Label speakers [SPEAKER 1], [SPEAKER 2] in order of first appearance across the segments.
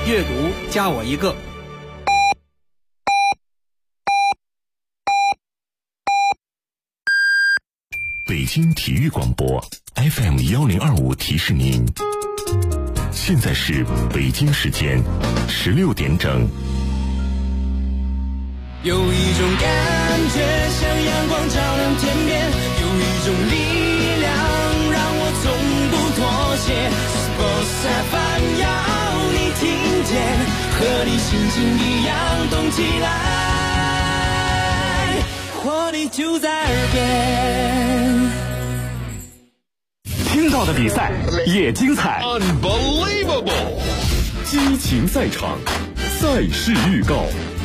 [SPEAKER 1] 阅读加我一个。
[SPEAKER 2] 北京体育广播 FM1025 提示您，现在是北京时间16点整。
[SPEAKER 3] 有一种感觉像阳光照亮天边，有一种力量让我从不妥协。Sports FM 要你听见，和你心情一样动起来，活力就在耳边。
[SPEAKER 4] 听到的比赛也精彩
[SPEAKER 2] Unbelievable，
[SPEAKER 4] 激情赛场，赛事预告。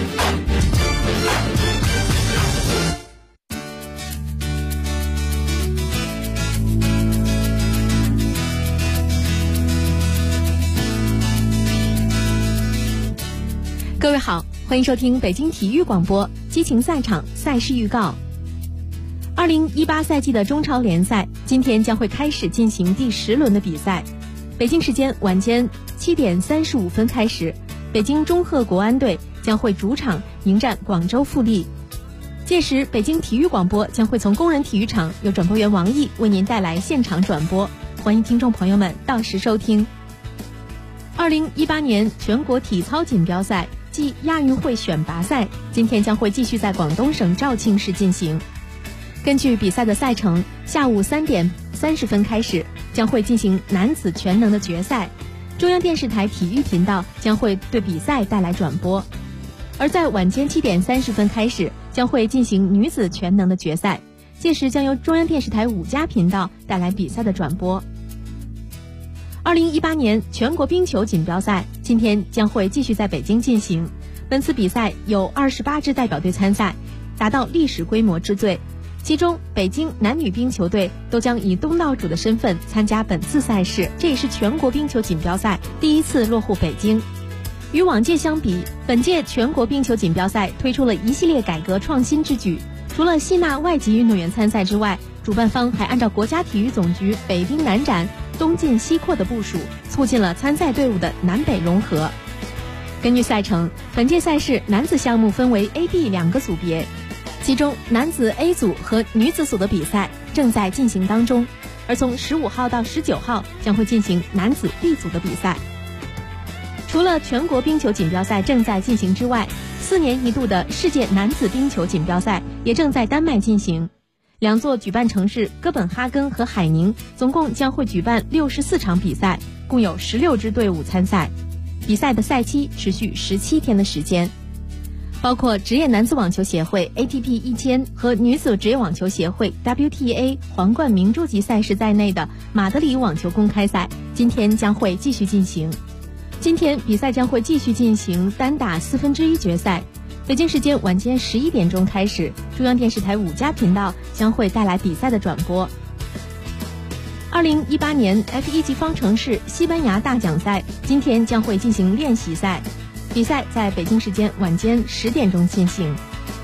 [SPEAKER 5] 各位好，欢迎收听北京体育广播激情赛场赛事预告。2018赛季的中超联赛今天将会开始进行第10轮的比赛。北京时间晚间7点35分开始，北京中赫国安队将会主场迎战广州富力。届时北京体育广播将会从工人体育场由转播员王毅为您带来现场转播，欢迎听众朋友们到时收听。2018年全国体操锦标赛暨亚运会选拔赛今天将会继续在广东省肇庆市进行。根据比赛的赛程，下午3点30分开始将会进行男子全能的决赛，中央电视台体育频道将会对比赛带来转播。而在晚间7点30分开始将会进行女子全能的决赛，届时将由中央电视台5家频道带来比赛的转播。2018年全国冰球锦标赛今天将会继续在北京进行，本次比赛有28支代表队参赛，达到历史规模之最。其中北京男女冰球队都将以东道主的身份参加本次赛事，这也是全国冰球锦标赛第一次落户北京。与往届相比，本届全国冰球锦标赛推出了一系列改革创新之举，除了吸纳外籍运动员参赛之外，主办方还按照国家体育总局北冰南展东进西扩的部署，促进了参赛队伍的南北融合。根据赛程，本届赛事男子项目分为 A、B 2个组别，其中男子 A 组和女子组的比赛正在进行当中，而从15号到19号将会进行男子 B 组的比赛。除了全国冰球锦标赛正在进行之外，4年一度的世界男子冰球锦标赛也正在丹麦进行。2座举办城市哥本哈根和海宁总共将会举办64场比赛，共有16支队伍参赛，比赛的赛期持续17天的时间。包括职业男子网球协会 ATP 1000和女子职业网球协会 WTA 皇冠明珠级赛事在内的马德里网球公开赛今天将会继续进行。今天比赛将会继续进行单打1/4决赛，北京时间晚间11点钟开始，中央电视台5家频道将会带来比赛的转播。2018年 F1 级方程式西班牙大奖赛今天将会进行练习赛，比赛在北京时间晚间10点钟进行。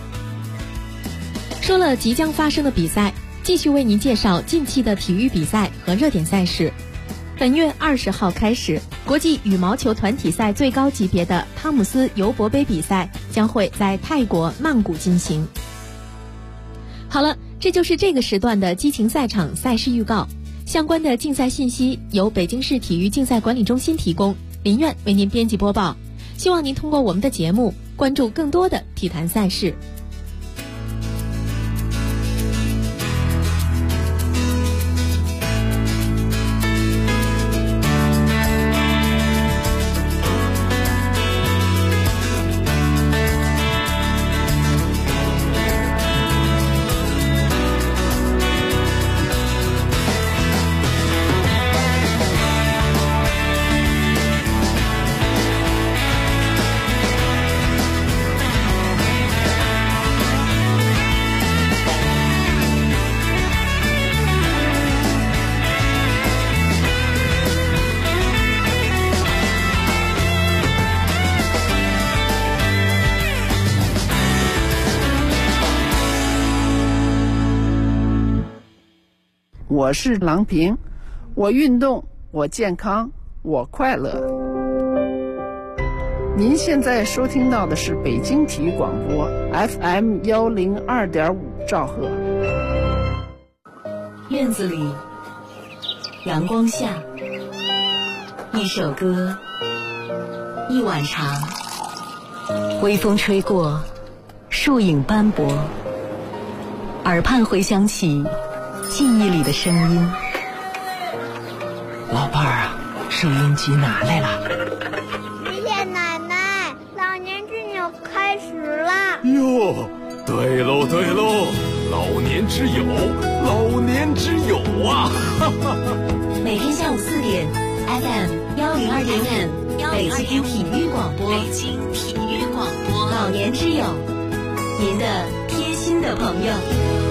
[SPEAKER 5] 说了即将发生的比赛，继续为您介绍近期的体育比赛和热点赛事。本月20号开始，国际羽毛球团体赛最高级别的汤姆斯尤伯杯比赛将会在泰国曼谷进行。好了，这就是这个时段的激情赛场赛事预告。相关的竞赛信息由北京市体育竞赛管理中心提供，林苑为您编辑播报。希望您通过我们的节目关注更多的体坛赛事。
[SPEAKER 6] 我是郎平，我运动，我健康，我快乐。
[SPEAKER 1] 您现在收听到的是北京体育广播 FM 102.5兆赫。
[SPEAKER 6] 院子里，阳光下，一首歌，一碗茶，微风吹过，树影斑驳，耳畔回响起记忆里的声音。
[SPEAKER 7] 老伴儿啊，收音机拿来了。
[SPEAKER 8] 谢谢奶奶，老年之友开始了。
[SPEAKER 4] 哟，对喽对喽，老年之友，老年之友啊！
[SPEAKER 6] 每天下午4点 ，FM 102.5，北京体育广播，北京体育广播，老年之友，您的贴心的朋友。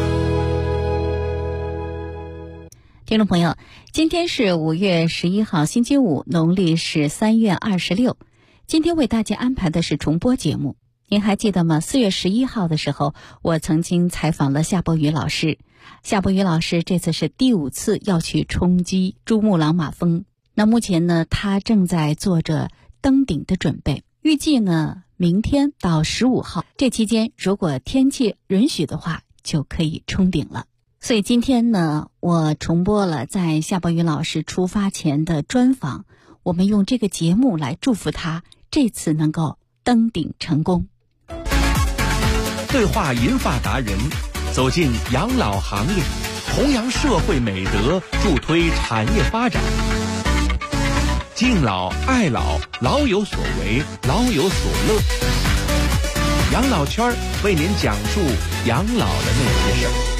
[SPEAKER 5] 听众朋友，今天是5月11号星期五，农历是3月26。今天为大家安排的是重播节目，您还记得吗？4月11号的时候，我曾经采访了夏伯渝老师。夏伯渝老师这次是第5次要去冲击珠穆朗玛峰。那目前呢，他正在做着登顶的准备，预计呢，明天到15号这期间，如果天气允许的话，就可以冲顶了。所以今天呢，我重播了在夏伯渝老师出发前的专访，我们用这个节目来祝福他这次能够登顶成功。
[SPEAKER 9] 对话银发达人，走进养老行业，弘扬社会美德，助推产业发展。敬老爱老，老有所为，老有所乐。养老圈为您讲述养老的那些事儿。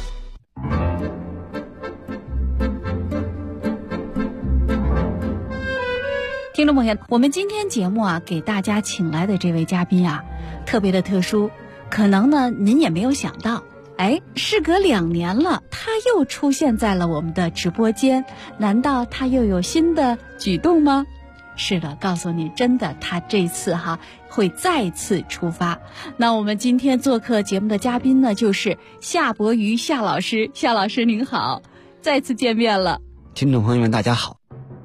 [SPEAKER 5] 听众朋友，我们今天节目啊，给大家请来的这位嘉宾啊，特别的特殊，可能呢您也没有想到，事隔2年了，他又出现在了我们的直播间，难道他又有新的举动吗？是的，告诉你，真的，他这次会再次出发。那我们今天做客节目的嘉宾呢，就是夏伯渝夏老师。夏老师您好，再次见面了。
[SPEAKER 7] 听众朋友们大家好。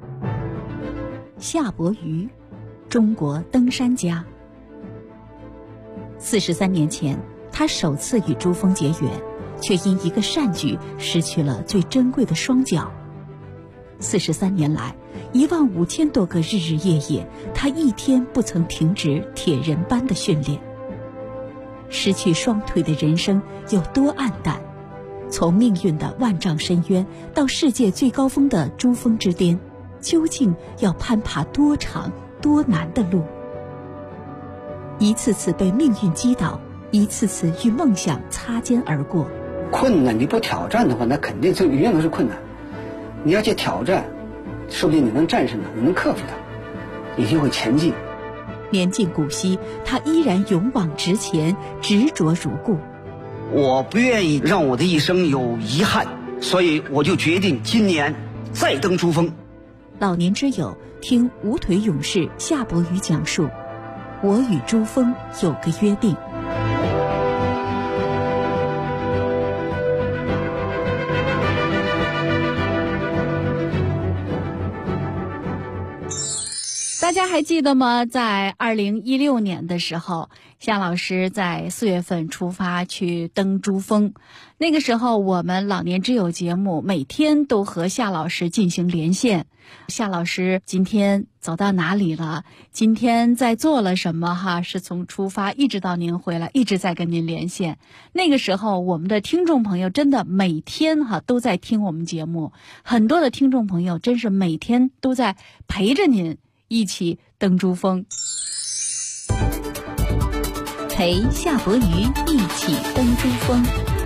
[SPEAKER 5] 夏伯渝，中国登山家。43年前，他首次与珠峰结缘，却因一个善举失去了最珍贵的双脚。43年来，15000多个日日夜夜，他一天不曾停止铁人般的训练。失去双腿的人生有多暗淡？从命运的万丈深渊到世界最高峰的珠峰之巅，究竟要攀爬多长多难的路？一次次被命运击倒，一次次与梦想擦肩而过。
[SPEAKER 10] 困难你不挑战的话，那肯定就永远都是困难。你要去挑战，说不定你能战胜它，你能克服它，你就会前进。
[SPEAKER 5] 年近古稀，他依然勇往直前，执着如故。
[SPEAKER 10] 我不愿意让我的一生有遗憾，所以我就决定今年再登珠峰。
[SPEAKER 5] 老年之友，听无腿勇士夏伯渝讲述，我与珠峰有个约定。大家还记得吗？在2016年的时候，夏老师在4月份出发去登珠峰。那个时候，我们老年之友节目每天都和夏老师进行连线。夏老师今天走到哪里了？今天在做了什么？是从出发一直到您回来，一直在跟您连线。那个时候，我们的听众朋友真的每天都在听我们节目，很多的听众朋友真是每天都在陪着您一起登珠峰，陪夏伯渝一起登珠峰。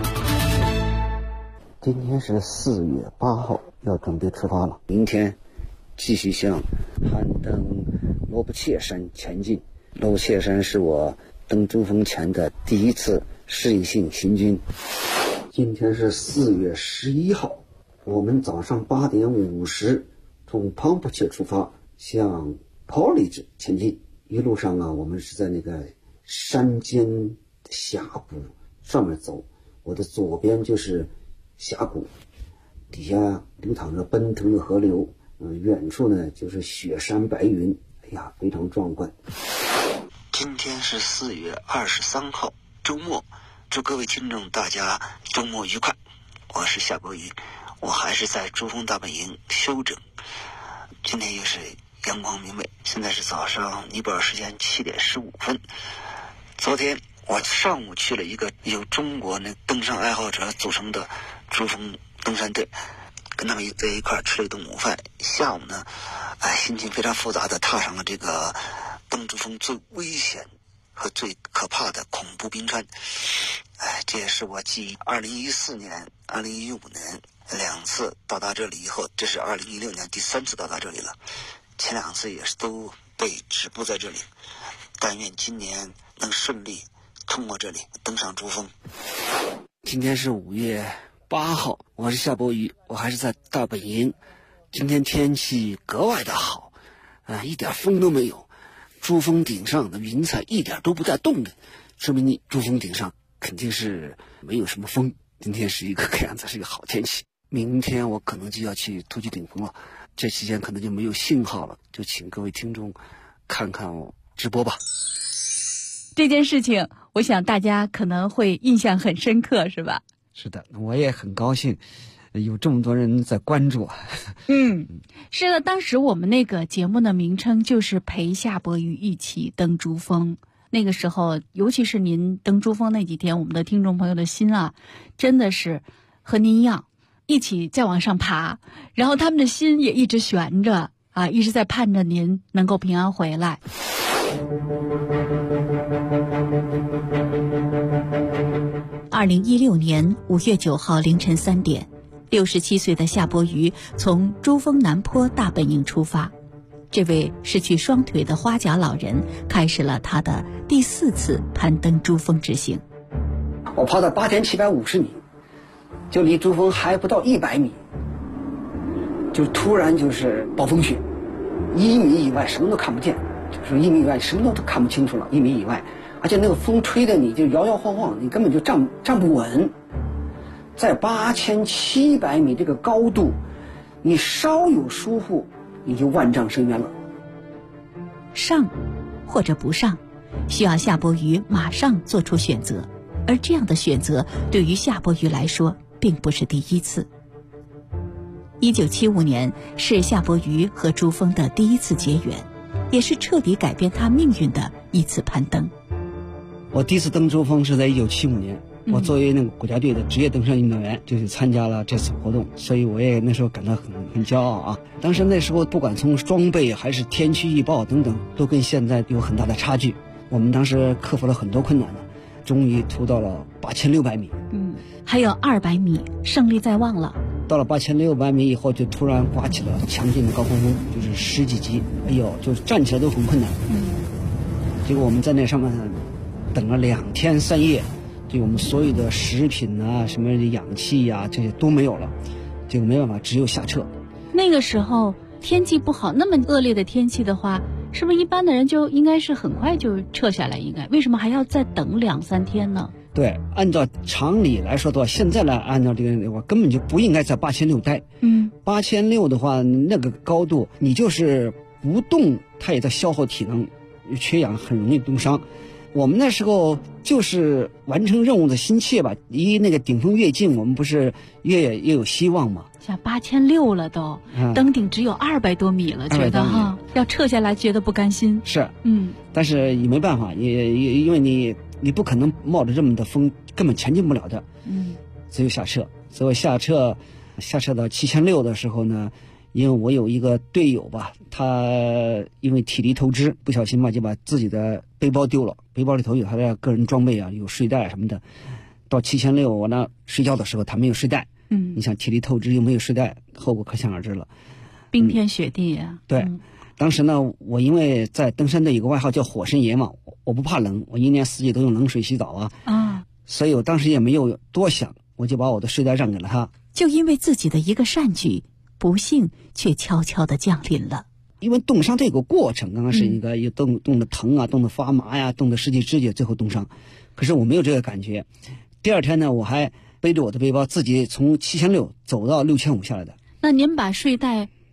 [SPEAKER 10] 今天是4月8号，要准备出发了。明天继续向攀登罗布切山前进。罗布切山是我登珠峰前的第一次试验性行军。今天是4月11号，我们早上8点50从庞普切出发，向泡利治前进。一路上我们是在那个山间峡谷上面走，我的左边就是峡谷，底下流淌着奔腾的河流，远处呢就是雪山白云， 哎呀，非常壮观。
[SPEAKER 11] 今天是4月23号，周末，祝各位听众大家周末愉快。我是夏伯渝，我还是在珠峰大本营休整。今天也是阳光明媚，现在是早上尼泊尔时间7点15分。昨天我上午去了一个由中国登山爱好者组成的珠峰登山队，跟他们在一块吃了一顿午饭。下午呢，心情非常复杂的踏上了这个登珠峰最危险和最可怕的恐怖冰川。这也是我继2014年、2015年2次到达这里以后，这是2016年第3次到达这里了。前2次也是都被止步在这里，但愿今年能顺利通过这里登上珠峰。
[SPEAKER 10] 今天是5月8号，我是夏伯渝，我还是在大本营。今天天气格外的好，一点风都没有，珠峰顶上的云彩一点都不带动的，说明你珠峰顶上肯定是没有什么风。今天是一个看样子是一个好天气，明天我可能就要去突击顶峰了，这期间可能就没有信号了，就请各位听众看看我直播吧。
[SPEAKER 12] 这件事情我想大家可能会印象很深刻，是吧？
[SPEAKER 7] 是的，我也很高兴有这么多人在关注。
[SPEAKER 12] 是的，当时我们那个节目的名称就是陪夏伯渝一起登珠峰。那个时候尤其是您登珠峰那几天，我们的听众朋友的心真的是和您一样一起再往上爬，然后他们的心也一直悬着一直在盼着您能够平安回来。
[SPEAKER 6] 2016年5月9号凌晨3点，67岁的夏伯渝从珠峰南坡大本营出发。这位失去双腿的花甲老人开始了他的第4次攀登珠峰之行。
[SPEAKER 10] 我爬到8750米，就离珠峰还不到100米，就突然就是暴风雪，1米以外什么都看不见，就是1米以外什么都看不清楚了，1米以外，而且那个风吹的你就摇摇晃晃，你根本就站不稳。在8700米这个高度，你稍有疏忽你就万丈深渊了。
[SPEAKER 6] 上或者不上，需要夏伯渝马上做出选择，而这样的选择对于夏伯渝来说并不是第一次。1975年是夏伯渝和珠峰的第1次结缘，也是彻底改变他命运的一次攀登。
[SPEAKER 10] 我第一次登珠峰是在1975年，我作为那个国家队的职业登山运动员，就是参加了这次活动，所以我也那时候感到很骄傲啊。当时那时候不管从装备还是天气预报等等，都跟现在有很大的差距。我们当时克服了很多困难的，终于突到了8600米。
[SPEAKER 6] 还有200米，胜利在望了。
[SPEAKER 10] 到了8600米以后，就突然刮起了强劲的高峰风，就是10几级，就是站起来都很困难。结果我们在那上面等了2天3夜，就我们所有的食品什么氧气这些都没有了，结果没办法，只有下撤。
[SPEAKER 12] 那个时候天气不好，那么恶劣的天气的话，是不是一般的人就应该是很快就撤下来？为什么还要再等2、3天呢？
[SPEAKER 10] 对，按照常理来说的话，现在来按照这个我根本就不应该在8600待。8600的话，那个高度你就是不动，它也在消耗体能，缺氧很容易冻伤。我们那时候就是完成任务的心切吧，离那个顶峰越近，我们不是越有希望嘛。
[SPEAKER 12] 像8600了都，登顶只有200多米了，觉得要撤下来觉得不甘心。
[SPEAKER 10] 是，但是也没办法，也因为你不可能冒着这么的风，根本前进不了的。只有下撤。所以下撤到7600的时候呢，因为我有一个队友吧，他因为体力透支，不小心就把自己的背包丢了，背包里头有他的个人装备有睡袋什么的。到7600我呢睡觉的时候他没有睡袋，你想体力透支又没有睡袋，后果可想而知了。
[SPEAKER 12] 冰天雪地
[SPEAKER 10] 对，当时呢我因为在登山队有个外号叫火神爷嘛，我不怕冷，我1年4季都用冷水洗澡所以我当时也没有多想，我就把我的睡袋让给了他。
[SPEAKER 6] 就因为自己的一个善举，不幸却悄悄地降临了。
[SPEAKER 10] 因为冻伤它有个过程，刚刚是一个冻得疼冻得发麻冻得失去知觉，最后冻伤。可是我没有这个感觉。第2天呢，我还背着我的背包自己从7600走到6500下来的。
[SPEAKER 12] 那您把睡袋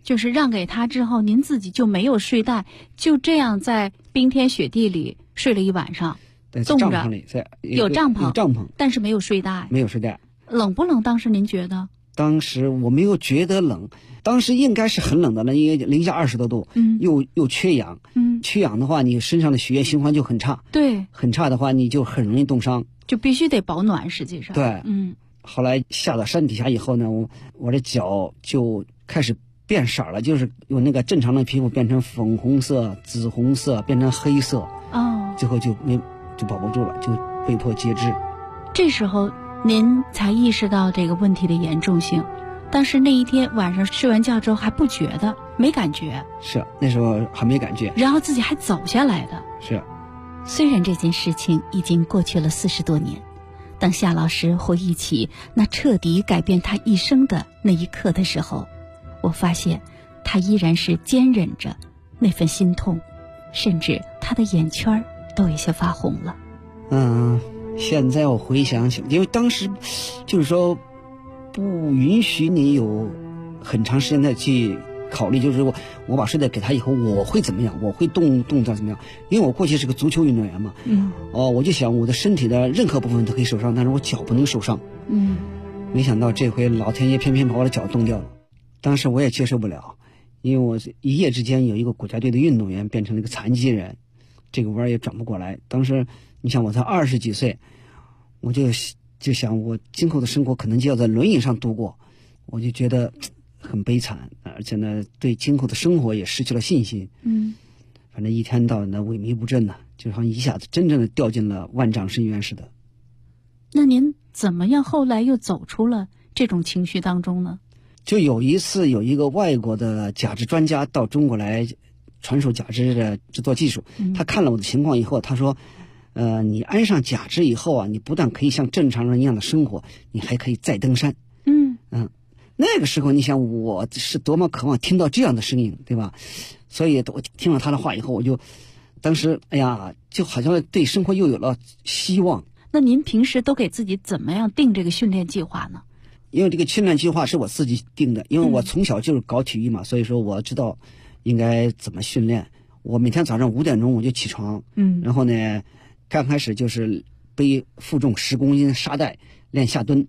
[SPEAKER 12] 就是让给他之后，您自己就没有睡袋，就这样在冰天雪地里睡了一晚上，冻着。
[SPEAKER 7] 帐篷里，
[SPEAKER 12] 有帐篷，
[SPEAKER 7] 有帐篷，
[SPEAKER 12] 但是没有睡袋。
[SPEAKER 7] 没有睡袋。
[SPEAKER 12] 冷不冷？当时您觉得？
[SPEAKER 7] 当时我没有觉得冷，当时应该是很冷的了，因为零下20多度，又缺氧，缺氧的话，你身上的血液循环就很差，
[SPEAKER 12] 对，
[SPEAKER 7] 很差的话，你就很容易冻伤，
[SPEAKER 12] 就必须得保暖。实际上，
[SPEAKER 7] 对，后来下到山底下以后呢，我的脚就开始变色了，就是有那个正常的皮肤变成粉红色、紫红色，变成黑色，最后就保不住了，就被迫截肢。
[SPEAKER 12] 这时候您才意识到这个问题的严重性，但是那一天晚上睡完觉之后还不觉得，没感觉。
[SPEAKER 7] 是，那时候还没感觉，
[SPEAKER 12] 然后自己还走下来的。
[SPEAKER 7] 是。
[SPEAKER 6] 虽然这件事情已经过去了40多年，当夏老师回忆起那彻底改变他一生的那一刻的时候，我发现他依然是坚忍着那份心痛，甚至他的眼圈都有些发红了。
[SPEAKER 7] 现在我回想起，因为当时就是说不允许你有很长时间的去考虑，就是我把睡袋给他以后我会怎么样，我会动作怎么样，因为我过去是个足球运动员嘛，我就想我的身体的任何部分都可以受伤，但是我脚不能受伤，没想到这回老天爷偏偏把我的脚冻掉了。当时我也接受不了，因为我一夜之间有一个国家队的运动员变成了一个残疾人，这个弯也转不过来。当时你想我才20几岁，我就想我今后的生活可能就要在轮椅上度过，我就觉得很悲惨，而且呢对今后的生活也失去了信心。反正一天到晚的萎靡不振呢，就好像一下子真正的掉进了万丈深渊似的。
[SPEAKER 12] 那您怎么样后来又走出了这种情绪当中呢？
[SPEAKER 7] 就有一次有一个外国的假肢专家到中国来传授假肢的制作技术，他看了我的情况以后，他说你安上假肢以后啊，你不但可以像正常人一样的生活，你还可以再登山。那个时候你想我是多么渴望听到这样的声音，对吧？所以我听了他的话以后，我就当时就好像对生活又有了希望。
[SPEAKER 12] 那您平时都给自己怎么样定这个训练计划呢？
[SPEAKER 7] 因为这个训练计划是我自己定的，因为我从小就是搞体育嘛，所以说我知道应该怎么训练。我每天早上5点钟我就起床，然后呢刚开始就是负重10公斤沙袋练下蹲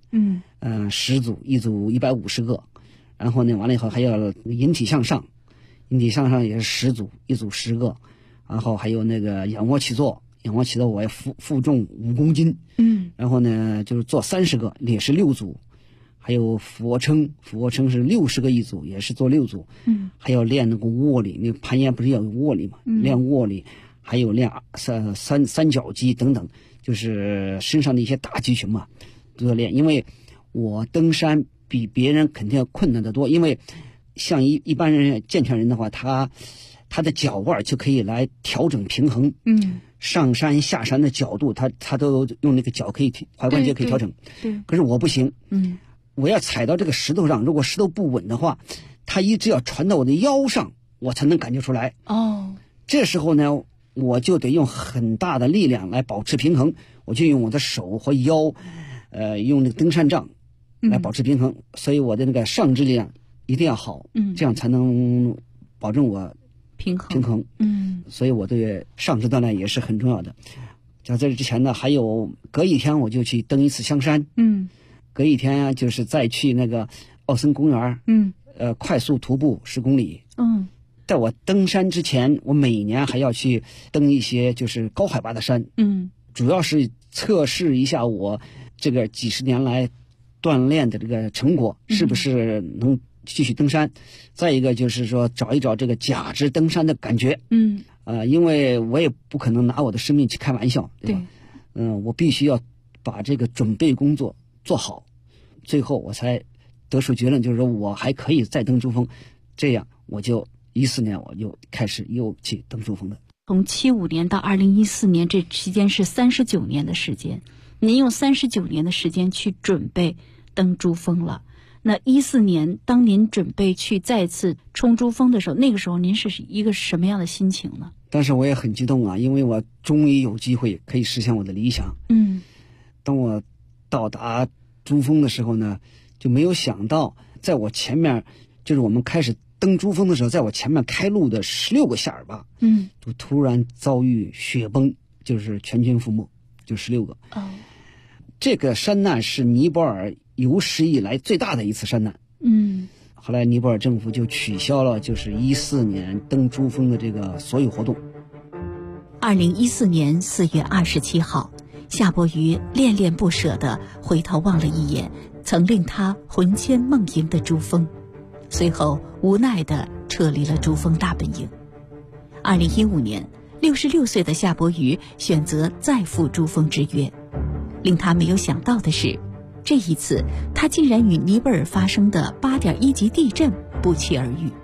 [SPEAKER 7] ，10组，一组150个，然后呢完了以后还要引体向上，引体向上也是10组，一组10个，然后还有那个仰卧起坐我也负重5公斤，然后呢就是做30个，也是6组，还有俯卧撑是60个一组，也是做6组，还有练那个卧力，那个攀岩不是要有卧力嘛，练卧力，还有练三角肌等等，就是身上的一些大肌群嘛都要练。因为我登山比别人肯定要困难得多，因为像一般人健全人的话，他的脚腕就可以来调整平衡，上山下山的角度他都用那个脚可以踝关节可以调整，可是我不行，我要踩到这个石头上，如果石头不稳的话，它一直要传到我的腰上，我才能感觉出来。这时候呢我就得用很大的力量来保持平衡，我就用我的手和腰用那个登山杖来保持平衡，所以我的那个上肢力量一定要好，这样才能保证我平衡。所以我对上肢锻炼也是很重要的。在这之前呢，还有隔一天我就去登一次香山，隔一天就是再去那个奥森公园，快速徒步10公里。在我登山之前，我每年还要去登一些就是高海拔的山，主要是测试一下我这个几十年来锻炼的这个成果是不是能继续登山。再一个就是说找一找这个假肢登山的感觉，因为我也不可能拿我的生命去开玩笑，对吧？我必须要把这个准备工作做好，最后我才得出结论，就是说我还可以再登珠峰。这样我就14年我就开始又去登珠峰了。
[SPEAKER 12] 从75年到2014年这期间是39年的时间，您用39年的时间去准备登珠峰了。那14年当您准备去再次冲珠峰的时候，那个时候您是一个什么样的心情呢？
[SPEAKER 7] 但是我也很激动啊，因为我终于有机会可以实现我的理想。当我到达珠峰的时候呢，就没有想到在我前面就是我们开始登珠峰的时候，在我前面开路的16个下尔巴，就突然遭遇雪崩，就是全军覆没，就16个。这个山难是尼泊尔有史以来最大的一次山难。后来尼泊尔政府就取消了就是14年登珠峰的这个所有活动。
[SPEAKER 6] 2014年4月27号，夏伯渝恋恋不舍地回头望了一眼曾令他魂牵梦萦的珠峰，随后无奈地撤离了珠峰大本营。2015年，66岁的夏伯渝选择再赴珠峰之约。令他没有想到的是，这一次他竟然与尼泊尔发生的8.1级地震不期而遇。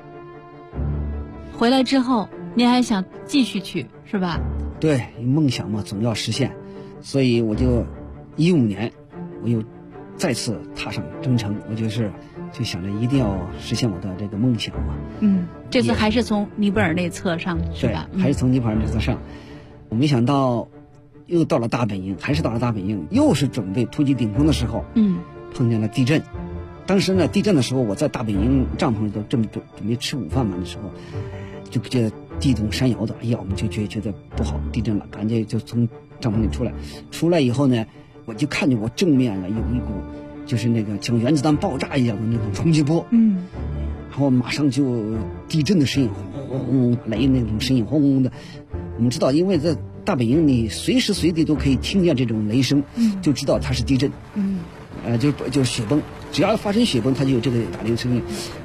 [SPEAKER 12] 回来之后您还想继续去是吧？
[SPEAKER 7] 对，梦想嘛总要实现，所以我就15年我又再次踏上征程，我就想着一定要实现我的这个梦想嘛。
[SPEAKER 12] 这次还是从尼泊尔内侧上是吧？
[SPEAKER 7] 对，还是从尼泊尔内侧上。我没想到又到了大本营，还是到了大本营，又是准备突击顶峰的时候，碰见了地震。当时呢，地震的时候，我在大本营帐篷里头准备吃午饭嘛的时候，就觉得地动山摇的，哎呀，我们就觉得不好，地震了，赶紧就从帐篷里出来。出来以后呢，我就看见我正面了有一股就是那个像原子弹爆炸一样的那种冲击波，然后马上就地震的声音轰轰，雷那种声音轰轰的。我们知道，因为在大本营你随时随地都可以听见这种雷声，就知道它是地震。就是雪崩，只要发生雪崩，它就有这个打雷声音。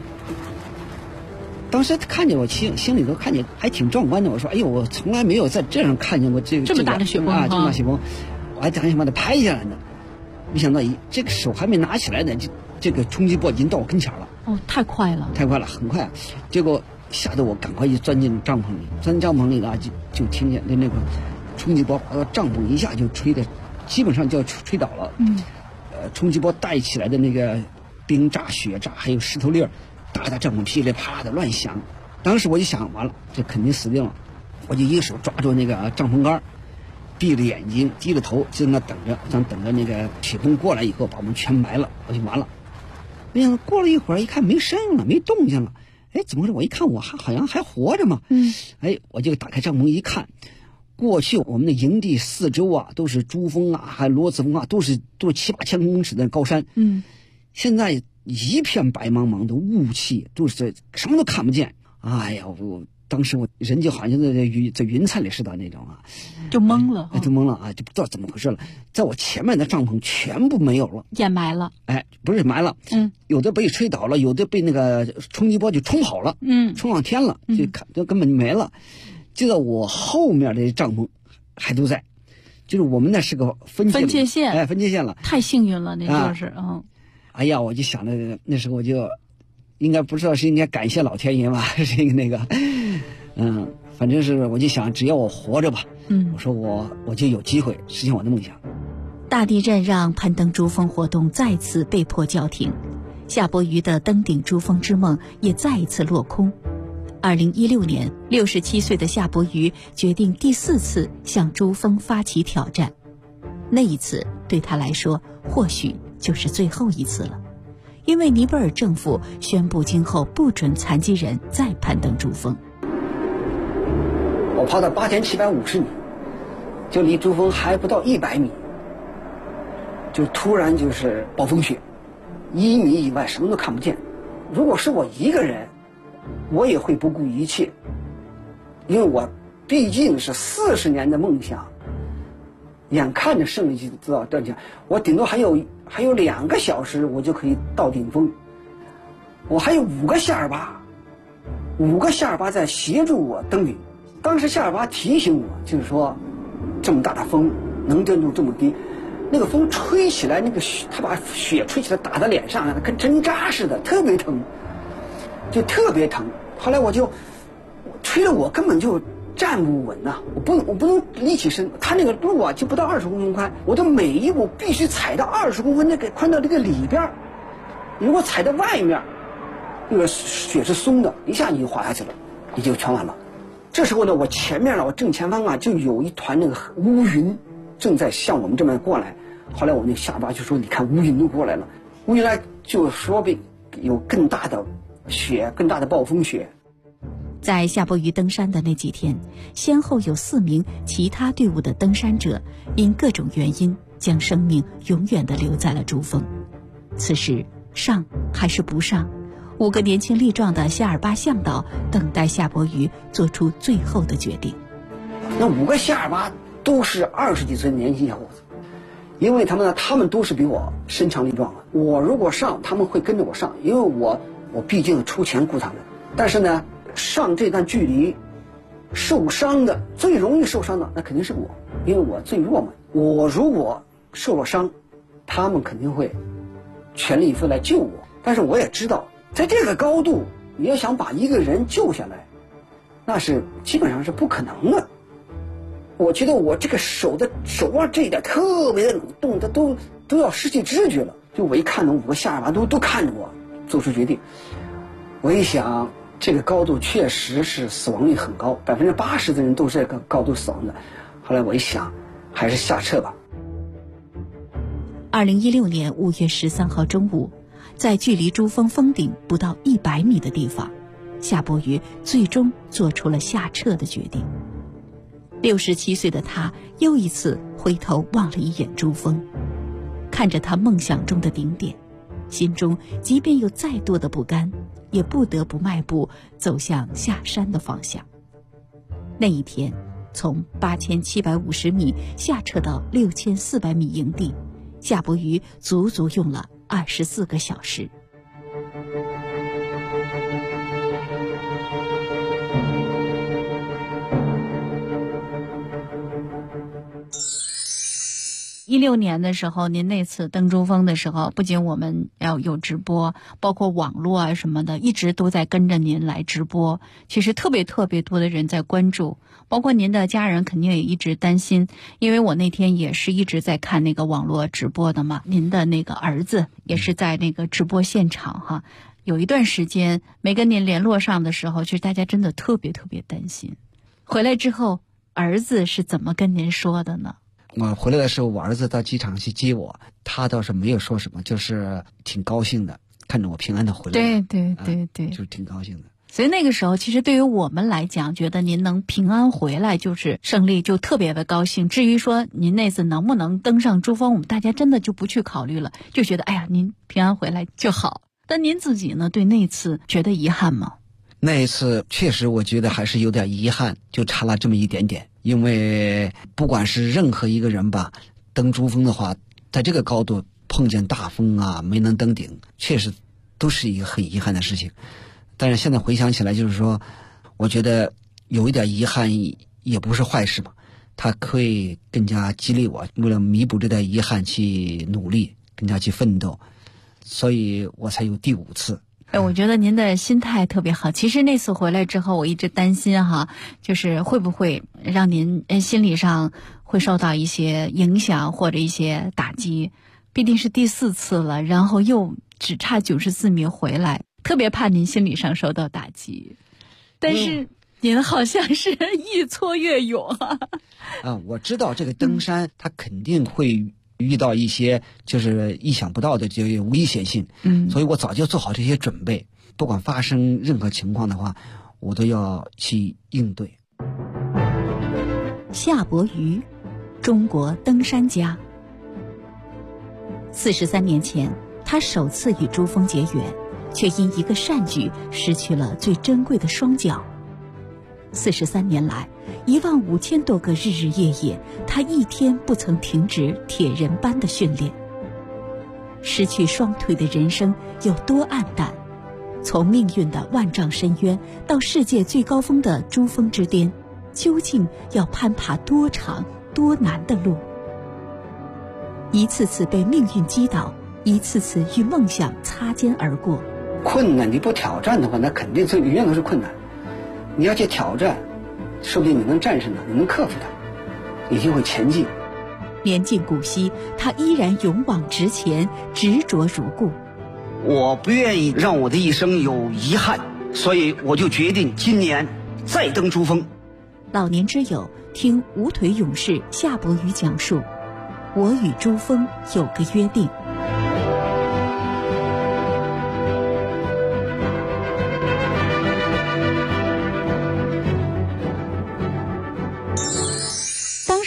[SPEAKER 7] 当时看见我心里头看见还挺壮观的，我说：“哎呦，我从来没有在这样看见过这
[SPEAKER 12] 么大的雪崩
[SPEAKER 7] 啊，这么大雪崩，我还想把它拍下来呢。没想到这个手还没拿起来呢，这个冲击波已经到我跟前了。
[SPEAKER 12] 太快了，
[SPEAKER 7] 很快。结果吓得我赶快就钻进帐篷里，钻帐篷里了就听见那个冲击波把帐篷一下就吹的，基本上就要吹倒了。冲击波带起来的那个冰渣、雪渣还有石头粒儿，打在帐篷噼里啪啦的乱响。当时我就想，完了，这肯定死定了。我就一个手抓住那个帐篷杆，闭着眼睛，低着头，就在那等着，想等着那个雪崩过来以后把我们全埋了，我就完了。没想到过了一会儿，一看没声音了，没动静了。哎，怎么回事？我一看，我好像还活着嘛。我就打开帐篷一看，过去我们的营地四周啊都是珠峰啊，还有罗子峰啊，都是7-8千公尺的高山。现在一片白茫茫的雾气，都是什么都看不见。哎呀，当时我人就好像在云彩里似的那种啊，
[SPEAKER 12] 就懵了，
[SPEAKER 7] 就懵了啊，就不知道怎么回事了。在我前面的帐篷全部没有了，
[SPEAKER 12] 掩埋了。
[SPEAKER 7] 不是埋了，有的被吹倒了，有的被那个冲击波就冲跑了，冲上天了，就根本就没了。就在我后面的帐篷还都在，就是我们那是个分界线，分界线了，
[SPEAKER 12] 太幸运了，那就是
[SPEAKER 7] 哎呀，我就想着那时候我就应该不知道是应该感谢老天爷吧，是那个，反正是我就想只要我活着吧，我说我就有机会实现我的梦想。
[SPEAKER 6] 大地震让攀登珠峰活动再次被迫叫停，夏伯渝的登顶珠峰之梦也再一次落空。2016年，67岁的夏伯渝决定第4次向珠峰发起挑战。那一次对他来说，或许就是最后一次了，因为尼泊尔政府宣布今后不准残疾人再攀登珠峰。
[SPEAKER 10] 我爬到8750米，就离珠峰还不到100米，就突然就是暴风雪，1米以外什么都看不见。如果是我一个人，我也会不顾一切，因为我毕竟是40年的梦想，眼看着胜利就知道断桥，我顶多还有2个小时我就可以到顶峰，我还有5个夏尔巴在协助我登顶。当时夏尔巴提醒我，就是说这么大的风能震度这么低，那个风吹起来，那个他把雪吹起来打在脸上，跟针扎似的，特别疼，就特别疼。后来我吹得我根本就站不稳呐，我不能立起身，他那个路啊就不到20公分宽，我的每一步必须踩到20公分那个宽到这个里边，如果踩到外面，那个雪是松的，一下你就滑下去了，你就全完了。这时候呢，我前面了，我正前方啊就有一团那个乌云正在向我们这边过来。后来我那下巴就说：“你看乌云都过来了。”乌云来就说有更大的
[SPEAKER 7] 雪，更大的暴风雪。
[SPEAKER 5] 在夏伯渝登山的那几天，先后有4名其他队伍的登山者因各种原因将生命永远地留在了珠峰。此时上还是不上，5个年轻力壮的夏尔巴向导等待夏伯渝做出最后的决定。
[SPEAKER 7] 那5个夏尔巴都是20几岁的年轻小伙子，因为他们都是比我身强力壮的。我如果上，他们会跟着我上，因为我毕竟出钱雇他们。但是呢，上这段距离受伤的最容易受伤的那肯定是我，因为我最弱嘛。我如果受了伤，他们肯定会全力以赴来救我。但是我也知道，在这个高度你要想把一个人救下来，那是基本上是不可能的。我觉得我这个手腕这一点特别的冷冻，它都要失去知觉了。就我一看到5个夏尔巴都看着我做出决定，我一想这个高度确实是死亡率很高，80%的人都是这个高度死亡的。后来我一想，还是下撤吧。
[SPEAKER 5] 2016年5月13号中午，在距离珠峰峰顶不到100米的地方，夏伯渝最终做出了下撤的决定。67岁的他又一次回头望了一眼珠峰，看着他梦想中的顶点，心中即便有再多的不甘，也不得不迈步走向下山的方向。那一天，从8750米下撤到6400米营地，夏伯渝足足用了24个小时。
[SPEAKER 12] 16年的时候，您那次登珠峰的时候，不仅我们要有直播，包括网络啊什么的，一直都在跟着您来直播。其实特别多的人在关注，包括您的家人肯定也一直担心，因为我那天也是一直在看那个网络直播的嘛。您的那个儿子也是在那个直播现场哈，有一段时间没跟您联络上的时候，其实大家真的特别担心。回来之后，儿子是怎么跟您说的呢？
[SPEAKER 7] 我回来的时候，我儿子到机场去接我，他倒是没有说什么，就是挺高兴的，看着我平安的回来。
[SPEAKER 12] 对，
[SPEAKER 7] 就是挺高兴的。
[SPEAKER 12] 所以那个时候，其实对于我们来讲，觉得您能平安回来就是胜利，就特别的高兴。至于说您那次能不能登上珠峰，我们大家真的就不去考虑了，就觉得哎呀，您平安回来就好。但您自己呢，对那次觉得遗憾吗？
[SPEAKER 7] 那一次确实我觉得还是有点遗憾，就差了这么一点点。因为不管是任何一个人吧，登珠峰的话，在这个高度碰见大风啊，没能登顶，确实都是一个很遗憾的事情。但是现在回想起来，就是说我觉得有一点遗憾也不是坏事嘛，它可以更加激励我，为了弥补这点遗憾去努力，更加去奋斗，所以我才有第5次。
[SPEAKER 12] 我觉得您的心态特别好。其实那次回来之后，我一直担心哈，就是会不会让您心理上会受到一些影响或者一些打击。毕竟是第4次了，然后又只差94米回来，特别怕您心理上受到打击。但是您好像是愈挫越勇啊。
[SPEAKER 7] 我知道这个登山它肯定会遇到一些就是意想不到的这个危险性，所以我早就做好这些准备，不管发生任何情况的话，我都要去应对。
[SPEAKER 5] 夏伯渝，中国登山家。43年前，他首次与珠峰结缘，却因一个善举失去了最珍贵的双脚。43年来，15000多个日日夜夜，他一天不曾停止铁人般的训练。失去双腿的人生有多黯淡？从命运的万丈深渊到世界最高峰的珠峰之巅，究竟要攀爬多长多难的路？一次次被命运击倒，一次次与梦想擦肩而过。
[SPEAKER 7] 困难你不挑战的话，那肯定这永远都是困难。你要去挑战，说不定你能战胜它，你能克服它，你就会前进。
[SPEAKER 5] 年近古稀，他依然勇往直前，执着如故。
[SPEAKER 10] 我不愿意让我的一生有遗憾，所以我就决定今年再登珠峰。
[SPEAKER 5] 老年之友，听无腿勇士夏伯渝讲述，我与珠峰有个约定。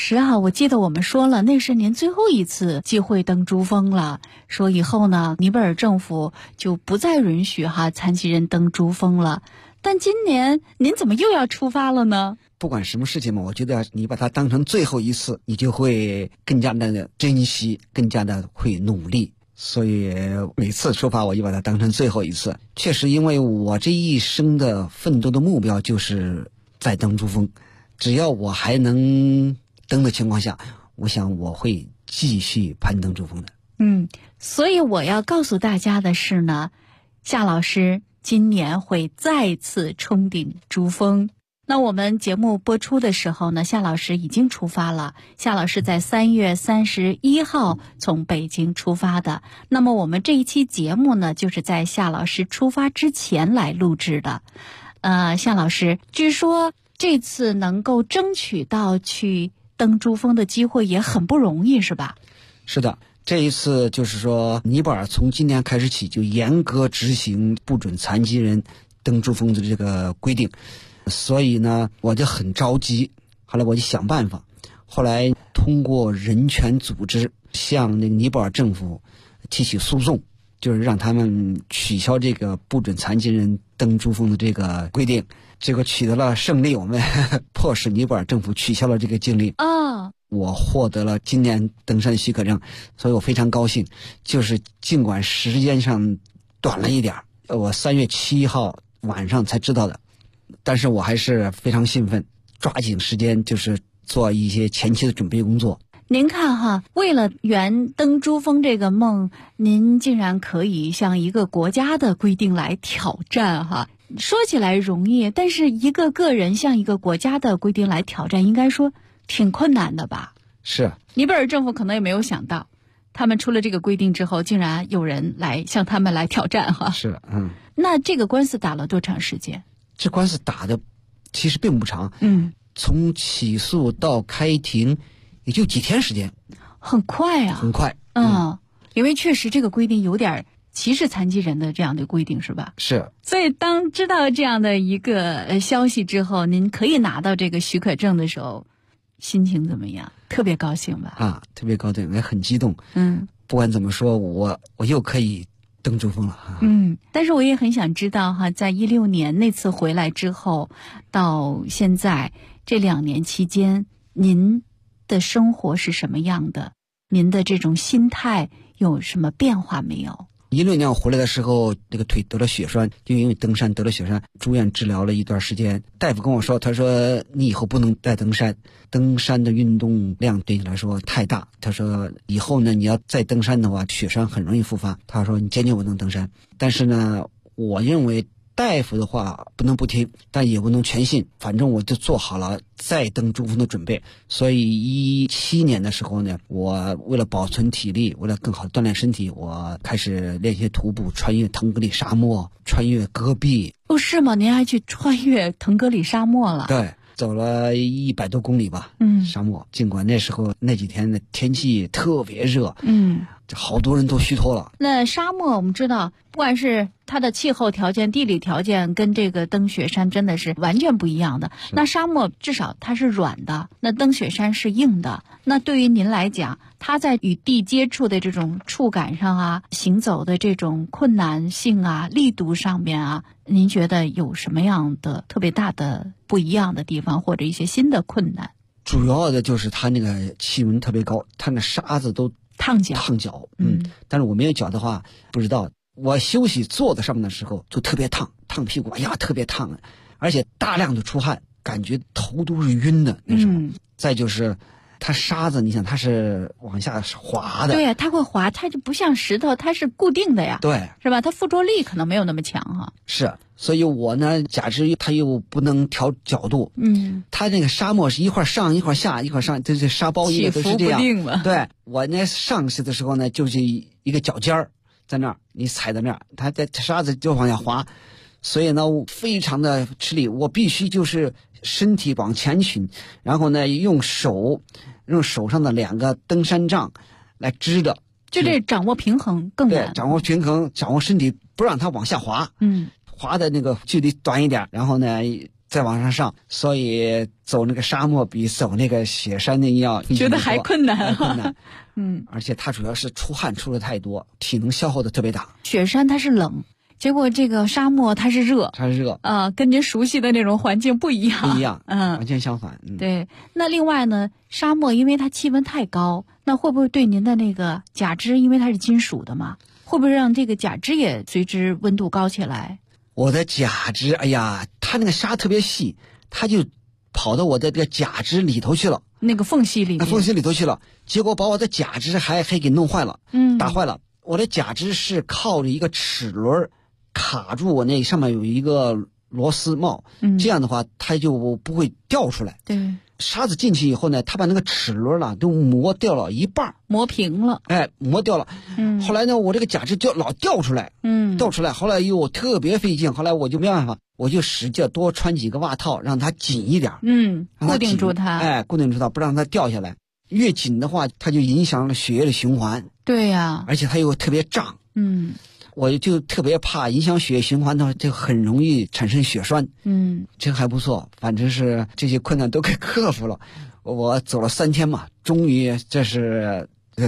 [SPEAKER 12] 时啊，我记得我们说了，那是您最后一次机会登珠峰了。说以后呢，尼泊尔政府就不再允许残疾人登珠峰了。但今年您怎么又要出发了呢？
[SPEAKER 7] 不管什么事情嘛，我觉得你把它当成最后一次，你就会更加的珍惜，更加的会努力。所以每次出发我就把它当成最后一次。确实，因为我这一生的奋斗的目标就是在登珠峰，只要我还能登的情况下，我想我会继续攀登珠峰的。
[SPEAKER 12] 所以我要告诉大家的是呢，夏老师今年会再次冲顶珠峰。那我们节目播出的时候呢，夏老师已经出发了。夏老师在3月31号从北京出发的。那么我们这一期节目呢，就是在夏老师出发之前来录制的。夏老师，据说这次能够争取到去登珠峰的机会也很不容易，是吧？
[SPEAKER 7] 是的，这一次就是说，尼泊尔从今年开始起就严格执行不准残疾人登珠峰的这个规定。所以呢，我就很着急，后来我就想办法，后来通过人权组织向那个尼泊尔政府提起诉讼，就是让他们取消这个不准残疾人登珠峰的这个规定。结果取得了胜利，我们迫使尼泊尔政府取消了这个禁令。我获得了今年登山许可证，所以我非常高兴。就是尽管时间上短了一点，我3月7号晚上才知道的，但是我还是非常兴奋，抓紧时间就是做一些前期的准备工作。
[SPEAKER 12] 您看为了圆登珠峰这个梦，您竟然可以向一个国家的规定来挑战说起来容易，但是一个个人向一个国家的规定来挑战，应该说挺困难的吧？
[SPEAKER 7] 是。
[SPEAKER 12] 尼泊尔政府可能也没有想到，他们出了这个规定之后，竟然有人来向他们来挑战
[SPEAKER 7] 是。
[SPEAKER 12] 那这个官司打了多长时间？
[SPEAKER 7] 这官司打的其实并不长，从起诉到开庭也就几天时间，
[SPEAKER 12] 很快啊，
[SPEAKER 7] 很快。
[SPEAKER 12] 因为确实这个规定有点歧视残疾人的这样的规定，是吧？
[SPEAKER 7] 是。
[SPEAKER 12] 所以当知道这样的一个消息之后，您可以拿到这个许可证的时候，心情怎么样？特别高兴吧？
[SPEAKER 7] 特别高兴，也很激动。不管怎么说，我又可以登珠峰了。
[SPEAKER 12] 但是我也很想知道在16年那次回来之后，到现在这2年期间，您的生活是什么样的？您的这种心态有什么变化没有
[SPEAKER 7] ？16年我回来的时候，这个腿得了血栓，就因为登山得了血栓，住院治疗了一段时间。大夫跟我说，他说你以后不能再登山，登山的运动量对你来说太大。他说以后呢，你要再登山的话，血栓很容易复发。他说你坚决不能登山。但是呢，我认为大夫的话不能不听，但也不能全信，反正我就做好了再登珠峰的准备。所以17年的时候呢，我为了保存体力，为了更好锻炼身体，我开始练习徒步，穿越腾格里沙漠，穿越戈壁。
[SPEAKER 12] 是吗？您还去穿越腾格里沙漠了？
[SPEAKER 7] 对，走了100多公里吧。沙漠。尽管那时候那几天的天气特别热，好多人都虚脱了。
[SPEAKER 12] 那沙漠我们知道，不管是它的气候条件、地理条件，跟这个登雪山真的是完全不一样的。那沙漠至少它是软的，那登雪山是硬的。那对于您来讲，它在与地接触的这种触感上行走的这种困难性力度上面您觉得有什么样的特别大的不一样的地方，或者一些新的困难？
[SPEAKER 7] 主要的就是它那个气温特别高，它那沙子都
[SPEAKER 12] 烫脚。
[SPEAKER 7] 但是我没有脚的话不知道。我休息坐在上面的时候就特别烫屁股，特别烫，而且大量的出汗，感觉头都是晕的那时候。再就是它沙子，你想它是往下滑的。
[SPEAKER 12] 对呀，它会滑，它就不像石头，它是固定的呀。
[SPEAKER 7] 对，
[SPEAKER 12] 是吧？它附着力可能没有那么强
[SPEAKER 7] 是，所以我呢，假之它又不能调角度。它那个沙漠是一会儿上一会儿下，一会儿上，这沙包一个都是这样。
[SPEAKER 12] 起伏不定嘛。
[SPEAKER 7] 对，我呢上去的时候呢，就是一个脚尖儿在那儿，你踩在那儿，它在沙子就往下滑，所以呢非常的吃力，我必须就是身体往前倾，然后呢用手上的2个登山杖来支着，
[SPEAKER 12] 就这掌握平衡更难。
[SPEAKER 7] 对，掌握平衡，掌握身体不让它往下滑。滑的那个距离短一点，然后呢再往上上，所以走那个沙漠比走那个雪山的要
[SPEAKER 12] 觉得还困难，
[SPEAKER 7] 困难。而且它主要是出汗出的太多，体能消耗的特别大。
[SPEAKER 12] 雪山它是冷，结果这个沙漠它是热，跟您熟悉的那种环境不一样，
[SPEAKER 7] 完全相反。
[SPEAKER 12] 对。那另外呢，沙漠因为它气温太高，那会不会对您的那个甲肢，因为它是金属的嘛，会不会让这个甲肢也随之温度高起来？
[SPEAKER 7] 我的甲肢，哎呀，它那个沙特别细，它就跑到我的这个甲肢里头去了，
[SPEAKER 12] 那个缝隙里
[SPEAKER 7] 头去了，结果把我的甲肢还给弄坏了，打坏了。我的甲肢是靠着一个齿轮卡住我那上面有一个螺丝帽，这样的话它就不会掉出来。
[SPEAKER 12] 对，
[SPEAKER 7] 沙子进去以后呢，它把那个齿轮都磨掉了一半，
[SPEAKER 12] 磨平了，
[SPEAKER 7] 磨掉了。后来呢，我这个甲肢就老掉出来，掉出来。后来又特别费劲，后来我就没办法，我就使劲多穿几个袜套，让它紧一点，
[SPEAKER 12] 固定住它，
[SPEAKER 7] 固定住它，不让它掉下来。越紧的话，它就影响了血液的循环。
[SPEAKER 12] 对呀，
[SPEAKER 7] 而且它又特别胀。我就特别怕影响血液循环的话，就很容易产生血栓。这还不错，反正是这些困难都给克服了。我走了3天嘛，终于这是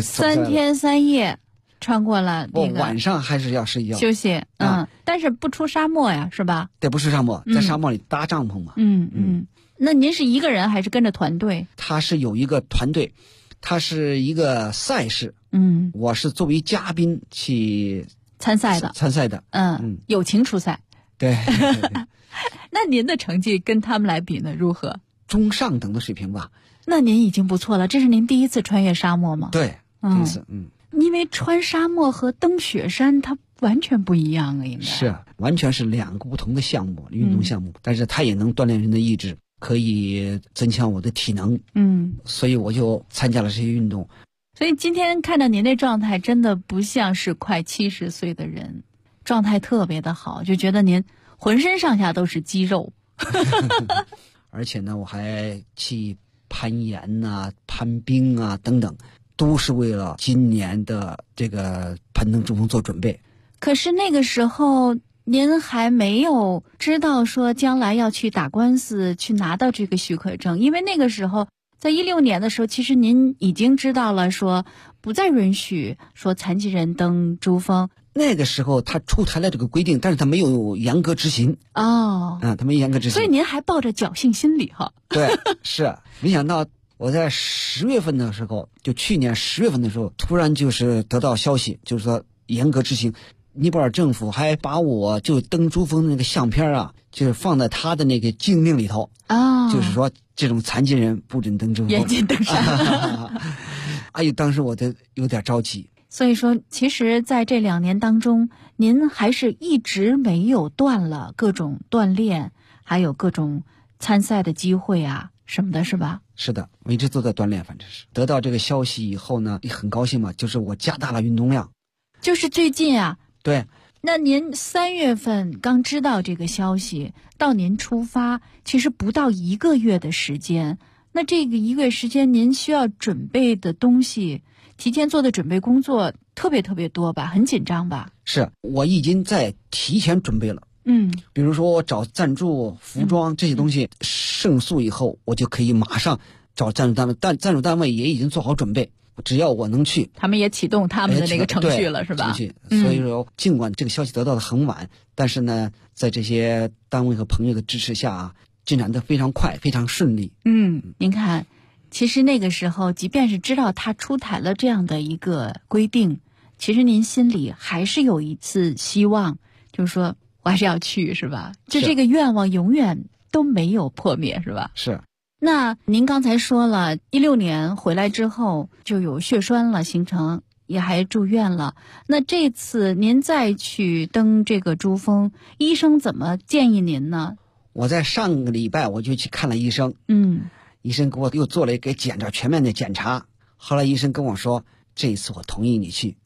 [SPEAKER 12] 3天3夜穿过了那个。
[SPEAKER 7] 晚上还是要睡觉
[SPEAKER 12] 休息，但是不出沙漠呀，是吧？
[SPEAKER 7] 对，不出沙漠，在沙漠里搭帐篷嘛。
[SPEAKER 12] 那您是一个人还是跟着团队？
[SPEAKER 7] 他是有一个团队，他是一个赛事。我是作为嘉宾去参赛的。
[SPEAKER 12] 友情出赛。
[SPEAKER 7] 对。
[SPEAKER 12] 那您的成绩跟他们来比呢，如何？
[SPEAKER 7] 中上等的水平吧。
[SPEAKER 12] 那您已经不错了，这是您第一次穿越沙漠吗？
[SPEAKER 7] 对，第一次。
[SPEAKER 12] 因为穿沙漠和登雪山它完全不一样啊，应该
[SPEAKER 7] 是完全是2个不同的项目，运动项目，但是它也能锻炼人的意志，可以增强我的体能。所以我就参加了这些运动。
[SPEAKER 12] 所以今天看到您的状态，真的不像是快70岁的人，状态特别的好，就觉得您浑身上下都是肌肉。
[SPEAKER 7] 而且呢，我还去攀岩啊、攀冰啊等等，都是为了今年的这个攀登珠峰做准备。
[SPEAKER 12] 可是那个时候您还没有知道说将来要去打官司去拿到这个许可证，因为那个时候在16年的时候，其实您已经知道了说不再允许说残疾人登珠峰。
[SPEAKER 7] 那个时候他出台了这个规定，但是他没有严格执行。他没严格执行。
[SPEAKER 12] 所以您还抱着侥幸心理哈。
[SPEAKER 7] 对，是。没想到我在10月份的时候，就去年10月份的时候，突然就是得到消息，就是说严格执行。尼泊尔政府还把我就登珠峰的那个相片啊，就是放在他的那个禁令里头。就是说这种残疾人不准登珠峰，
[SPEAKER 12] 严禁登山。
[SPEAKER 7] 哎呦，当时我都有点着急。
[SPEAKER 12] 所以说，其实在这2年当中，您还是一直没有断了各种锻炼，还有各种参赛的机会啊什么的，是吧？
[SPEAKER 7] 是的，我一直都在锻炼，反正是。得到这个消息以后呢，也很高兴嘛，就是我加大了运动量。
[SPEAKER 12] 就是最近啊。
[SPEAKER 7] 对。
[SPEAKER 12] 那您3月份刚知道这个消息，到您出发，其实不到1个月的时间。那这个1个月时间，您需要准备的东西，提前做的准备工作特别特别多吧？很紧张吧？
[SPEAKER 7] 是，我已经在提前准备了。比如说我找赞助、服装这些东西胜诉以后，我就可以马上找赞助单位，但赞助单位也已经做好准备，只要我能去，
[SPEAKER 12] 他们也启动他们的那个程序了，是吧？
[SPEAKER 7] 程序。所以说，尽管这个消息得到的很晚，但是呢，在这些单位和朋友的支持下啊，进展得非常快，非常顺利。
[SPEAKER 12] 您看，其实那个时候，即便是知道他出台了这样的一个规定，其实您心里还是有一次希望，就是说我还是要去，是吧？就这个愿望永远都没有破灭，是吧？
[SPEAKER 7] 是。
[SPEAKER 12] 那您刚才说了，16年回来之后就有血栓了，形成也还住院了。那这次您再去登这个珠峰，医生怎么建议您呢？
[SPEAKER 7] 我在上个礼拜我就去看了医生，医生给我又做了一个全面的检查。后来医生跟我说，这一次我同意你去。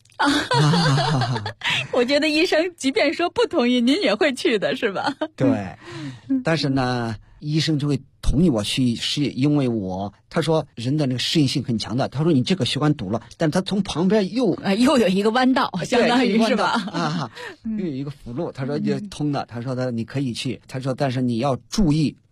[SPEAKER 12] 我觉得医生即便说不同意，您也会去的，是吧？
[SPEAKER 7] 对，但是呢，医生就会同意我去，是因为他说人的那个适应性很强的。他说你这个血管堵了，但他从旁边又
[SPEAKER 12] 有一个弯道，相当于是吧？
[SPEAKER 7] 又有一个辅路，他说就通的。他说你可以去，他说但是你要注意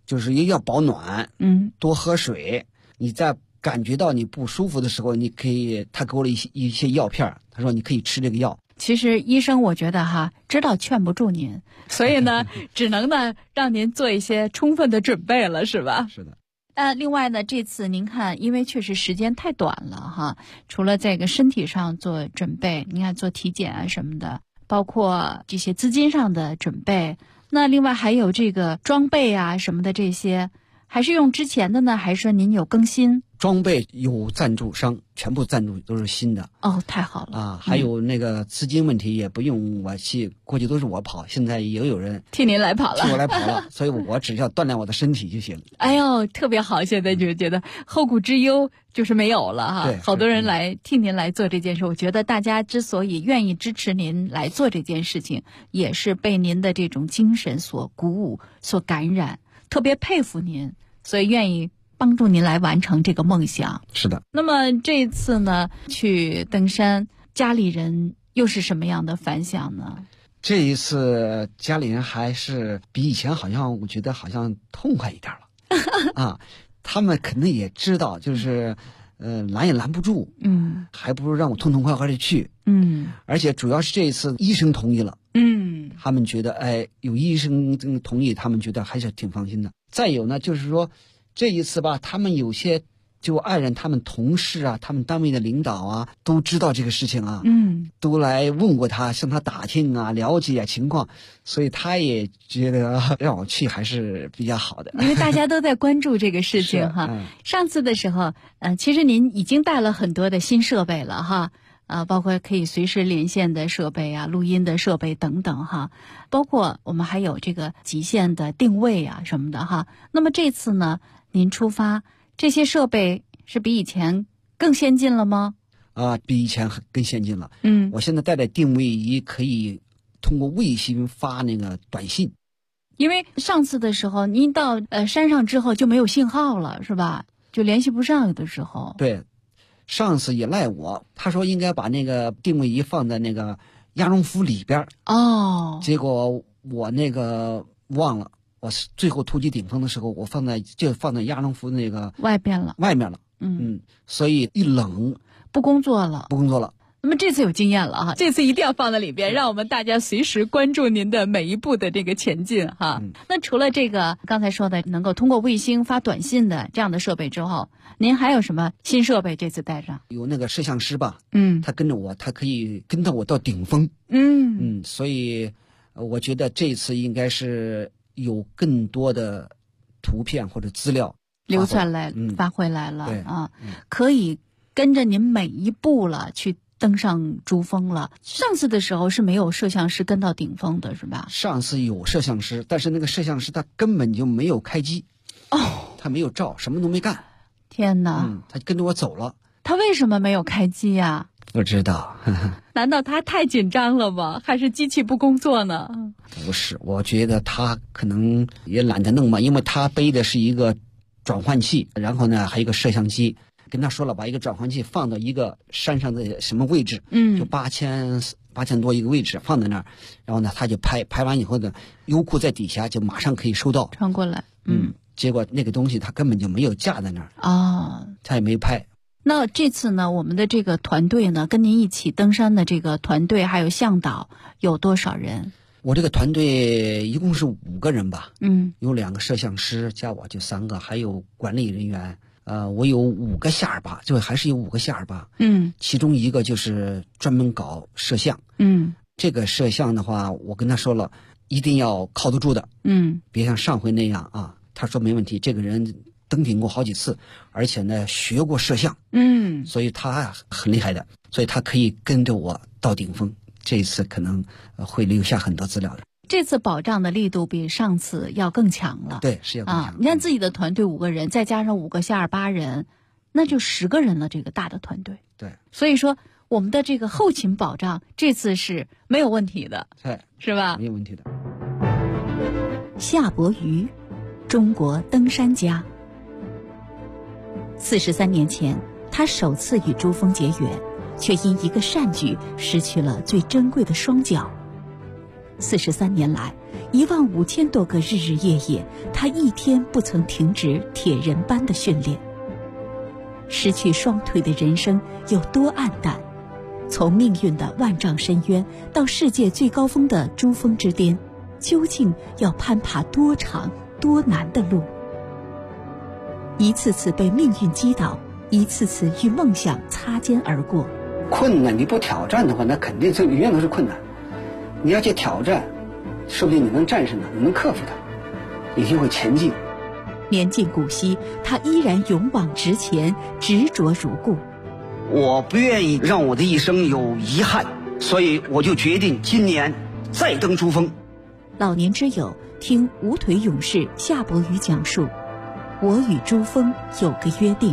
[SPEAKER 7] 就是也要保暖，多喝水。你在感觉到你不舒服的时候，你可以，他给我了一些药片，他说你可以吃这个药。
[SPEAKER 12] 其实医生我觉得知道劝不住您，所以呢只能呢让您做一些充分的准备了，是吧？
[SPEAKER 7] 是的。
[SPEAKER 12] 另外呢，这次您看，因为确实时间太短了除了这个身体上做准备，您看做体检啊什么的，包括这些资金上的准备，那另外还有这个装备啊什么的，这些还是用之前的呢，还是您有更新？
[SPEAKER 7] 装备有赞助商，全部赞助都是新的。
[SPEAKER 12] 太好了
[SPEAKER 7] 还有那个资金问题也不用我去，过去都是我跑，现在也有人
[SPEAKER 12] 替您来跑了，
[SPEAKER 7] 替我来跑了，所以我只要锻炼我的身体就行。
[SPEAKER 12] 哎呦，特别好，现在就觉得后顾之忧就是没有了
[SPEAKER 7] 对，
[SPEAKER 12] 好多人来替您来做这件事，我觉得大家之所以愿意支持您来做这件事情，也是被您的这种精神所鼓舞、所感染，特别佩服您，所以愿意帮助您来完成这个梦想。
[SPEAKER 7] 是的。
[SPEAKER 12] 那么这一次呢，去登山，家里人又是什么样的反响呢？
[SPEAKER 7] 这一次家里人还是比以前好像，我觉得好像痛快一点了他们肯定也知道，就是拦也拦不住，还不如让我痛痛快快的去，而且主要是这一次医生同意了，他们觉得有医生同意，他们觉得还是挺放心的。再有呢，就是说这一次吧，他们有些就爱人、他们同事啊、他们单位的领导啊，都知道这个事情啊，都来问过他，向他打听啊、了解情况，所以他也觉得让我去还是比较好的。
[SPEAKER 12] 因为大家都在关注这个事情上次的时候，其实您已经带了很多的新设备了包括可以随时连线的设备啊、录音的设备等等包括我们还有这个极限的定位啊什么的那么这次呢，您出发，这些设备是比以前更先进了吗？
[SPEAKER 7] 比以前更先进了。我现在带的定位仪可以通过卫星发那个短信。
[SPEAKER 12] 因为上次的时候，您到山上之后就没有信号了，是吧？就联系不上，有的时候。
[SPEAKER 7] 对。上次也赖我，他说应该把那个定位仪放在那个鸭绒服里边结果我那个忘了，我最后突击顶峰的时候，我放在鸭绒服那个
[SPEAKER 12] 外面了，
[SPEAKER 7] 所以一冷
[SPEAKER 12] 不工作了。那么这次有经验了这次一定要放在里边，让我们大家随时关注您的每一步的这个前进那除了这个刚才说的能够通过卫星发短信的这样的设备之后，您还有什么新设备这次带上？
[SPEAKER 7] 有那个摄像师吧，他跟着我，他可以跟到我到顶峰，所以我觉得这次应该是有更多的图片或者资料
[SPEAKER 12] 留下来发回来了可以跟着您每一步了去登上珠峰了。上次的时候是没有摄像师跟到顶峰的，是吧？
[SPEAKER 7] 上次有摄像师，但是那个摄像师他根本就没有开机他没有照，什么都没干。
[SPEAKER 12] 天哪
[SPEAKER 7] 他跟着我走了。
[SPEAKER 12] 他为什么没有开机呀？
[SPEAKER 7] 不知道
[SPEAKER 12] 难道他太紧张了吗？还是机器不工作呢？
[SPEAKER 7] 不是，我觉得他可能也懒得弄嘛，因为他背的是一个转换器，然后呢还有一个摄像机，跟他说了把一个转换器放到一个山上的什么位置，就8000多一个位置放在那儿，然后呢他就拍完以后呢，优酷在底下就马上可以收到
[SPEAKER 12] 传过来。
[SPEAKER 7] 结果那个东西他根本就没有架在那儿他也没拍。
[SPEAKER 12] 那这次呢，我们的这个团队呢，跟您一起登山的这个团队还有向导有多少人？
[SPEAKER 7] 我这个团队一共是5个人吧，有2个摄像师，加我就3个，还有管理人员。我有5个夏尔巴，就还是有5个夏尔巴。其中一个就是专门搞摄像。这个摄像的话，我跟他说了，一定要靠得住的。别像上回那样他说没问题，这个人登顶过好几次，而且呢学过摄像。所以他很厉害的，所以他可以跟着我到顶峰。这一次可能会留下很多资料的。
[SPEAKER 12] 这次保障的力度比上次要更强了。
[SPEAKER 7] 对，是要更强。
[SPEAKER 12] 你看自己的团队5个人，再加上5个夏尔巴人，那就10个人了，这个大的团队。
[SPEAKER 7] 对，
[SPEAKER 12] 所以说我们的这个后勤保障这次是没有问题的。
[SPEAKER 7] 对，
[SPEAKER 12] 是吧？
[SPEAKER 7] 没有问题的。
[SPEAKER 6] 夏伯渝，中国登山家。43年前，他首次与珠峰结缘，却因一个善举失去了最珍贵的双脚。
[SPEAKER 13] 43年来，15000多个日日夜夜，他一天不曾停止铁人般的训练。失去双腿的人生有多黯淡？从命运的万丈深渊到世界最高峰的珠峰之巅，究竟要攀爬多长多难的路？一次次被命运击倒，一次次与梦想擦肩而过。
[SPEAKER 7] 困难你不挑战的话，那肯定这永远都是困难。你要去挑战，说不定你能战胜它，你能克服它，你就会前进。
[SPEAKER 13] 年近古稀，他依然勇往直前，执着如故。
[SPEAKER 10] 我不愿意让我的一生有遗憾，所以我就决定今年再登珠峰。
[SPEAKER 13] 老年之友，听无腿勇士夏伯渝讲述，我与珠峰有个约定。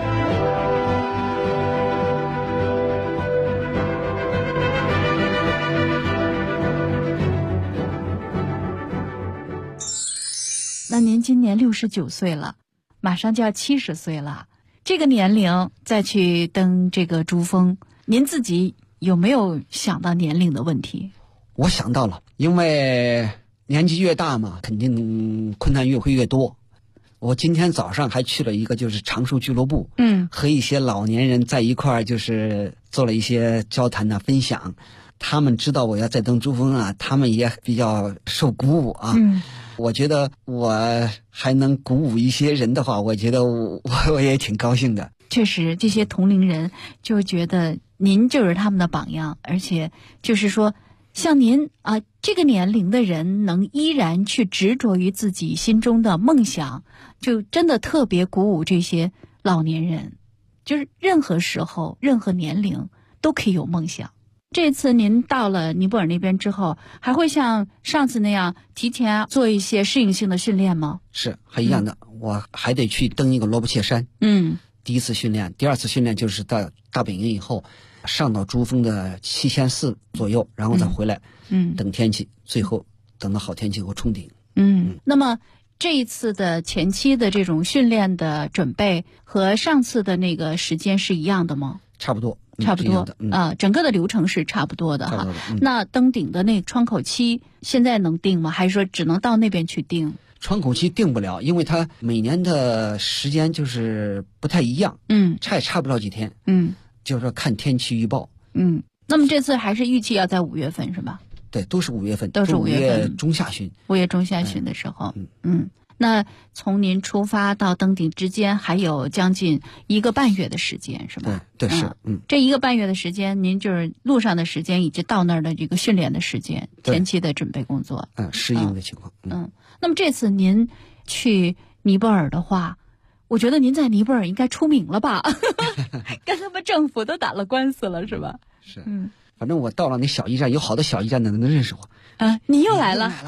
[SPEAKER 12] 那您今年69岁了，马上就要70岁了，这个年龄再去登这个珠峰，您自己有没有想到年龄的问题？
[SPEAKER 7] 我想到了，因为年纪越大嘛，肯定困难会越多。我今天早上还去了一个就是长寿俱乐部，和一些老年人在一块儿，就是做了一些交谈啊分享。他们知道我要再登珠峰啊，他们也比较受鼓舞啊。我觉得我还能鼓舞一些人的话，我觉得我也挺高兴的。
[SPEAKER 12] 确实，这些同龄人就觉得您就是他们的榜样，而且就是说，像您啊这个年龄的人能依然去执着于自己心中的梦想，就真的特别鼓舞这些老年人。就是任何时候、任何年龄都可以有梦想。这次您到了尼泊尔那边之后，还会像上次那样提前做一些适应性的训练吗？
[SPEAKER 7] 是，还一样的，我还得去登一个罗布切山。第一次训练，第二次训练就是到大本营以后，上到珠峰的7400左右，然后再回来，等天气，最后等到好天气后冲顶。
[SPEAKER 12] 那么这一次的前期的这种训练的准备和上次的那个时间是一样的吗？
[SPEAKER 7] 差不多。
[SPEAKER 12] 整个的流程是差不多的哈。那登顶的那窗口期现在能定吗？还是说只能到那边去定？
[SPEAKER 7] 窗口期定不了，因为它每年的时间就是不太一样，差不了几天，就是说看天气预报。
[SPEAKER 12] 那么这次还是预计要在5月份是吧？
[SPEAKER 7] 对，都是5月份，
[SPEAKER 12] 都是5月份
[SPEAKER 7] 中下旬
[SPEAKER 12] ，5月中下旬的时候。那从您出发到登顶之间还有将近1个半月的时间是吧？
[SPEAKER 7] 对，是。
[SPEAKER 12] 这1个半月的时间，您就是路上的时间以及到那儿的这个训练的时间，前期的准备工作，
[SPEAKER 7] 适应的情况。
[SPEAKER 12] 那么这次您去尼泊尔的话，我觉得您在尼泊尔应该出名了吧？跟他们政府都打了官司了是吧？
[SPEAKER 7] 是。反正我到了那小驿站，有好多小驿站的能认识我。
[SPEAKER 12] 你又来了。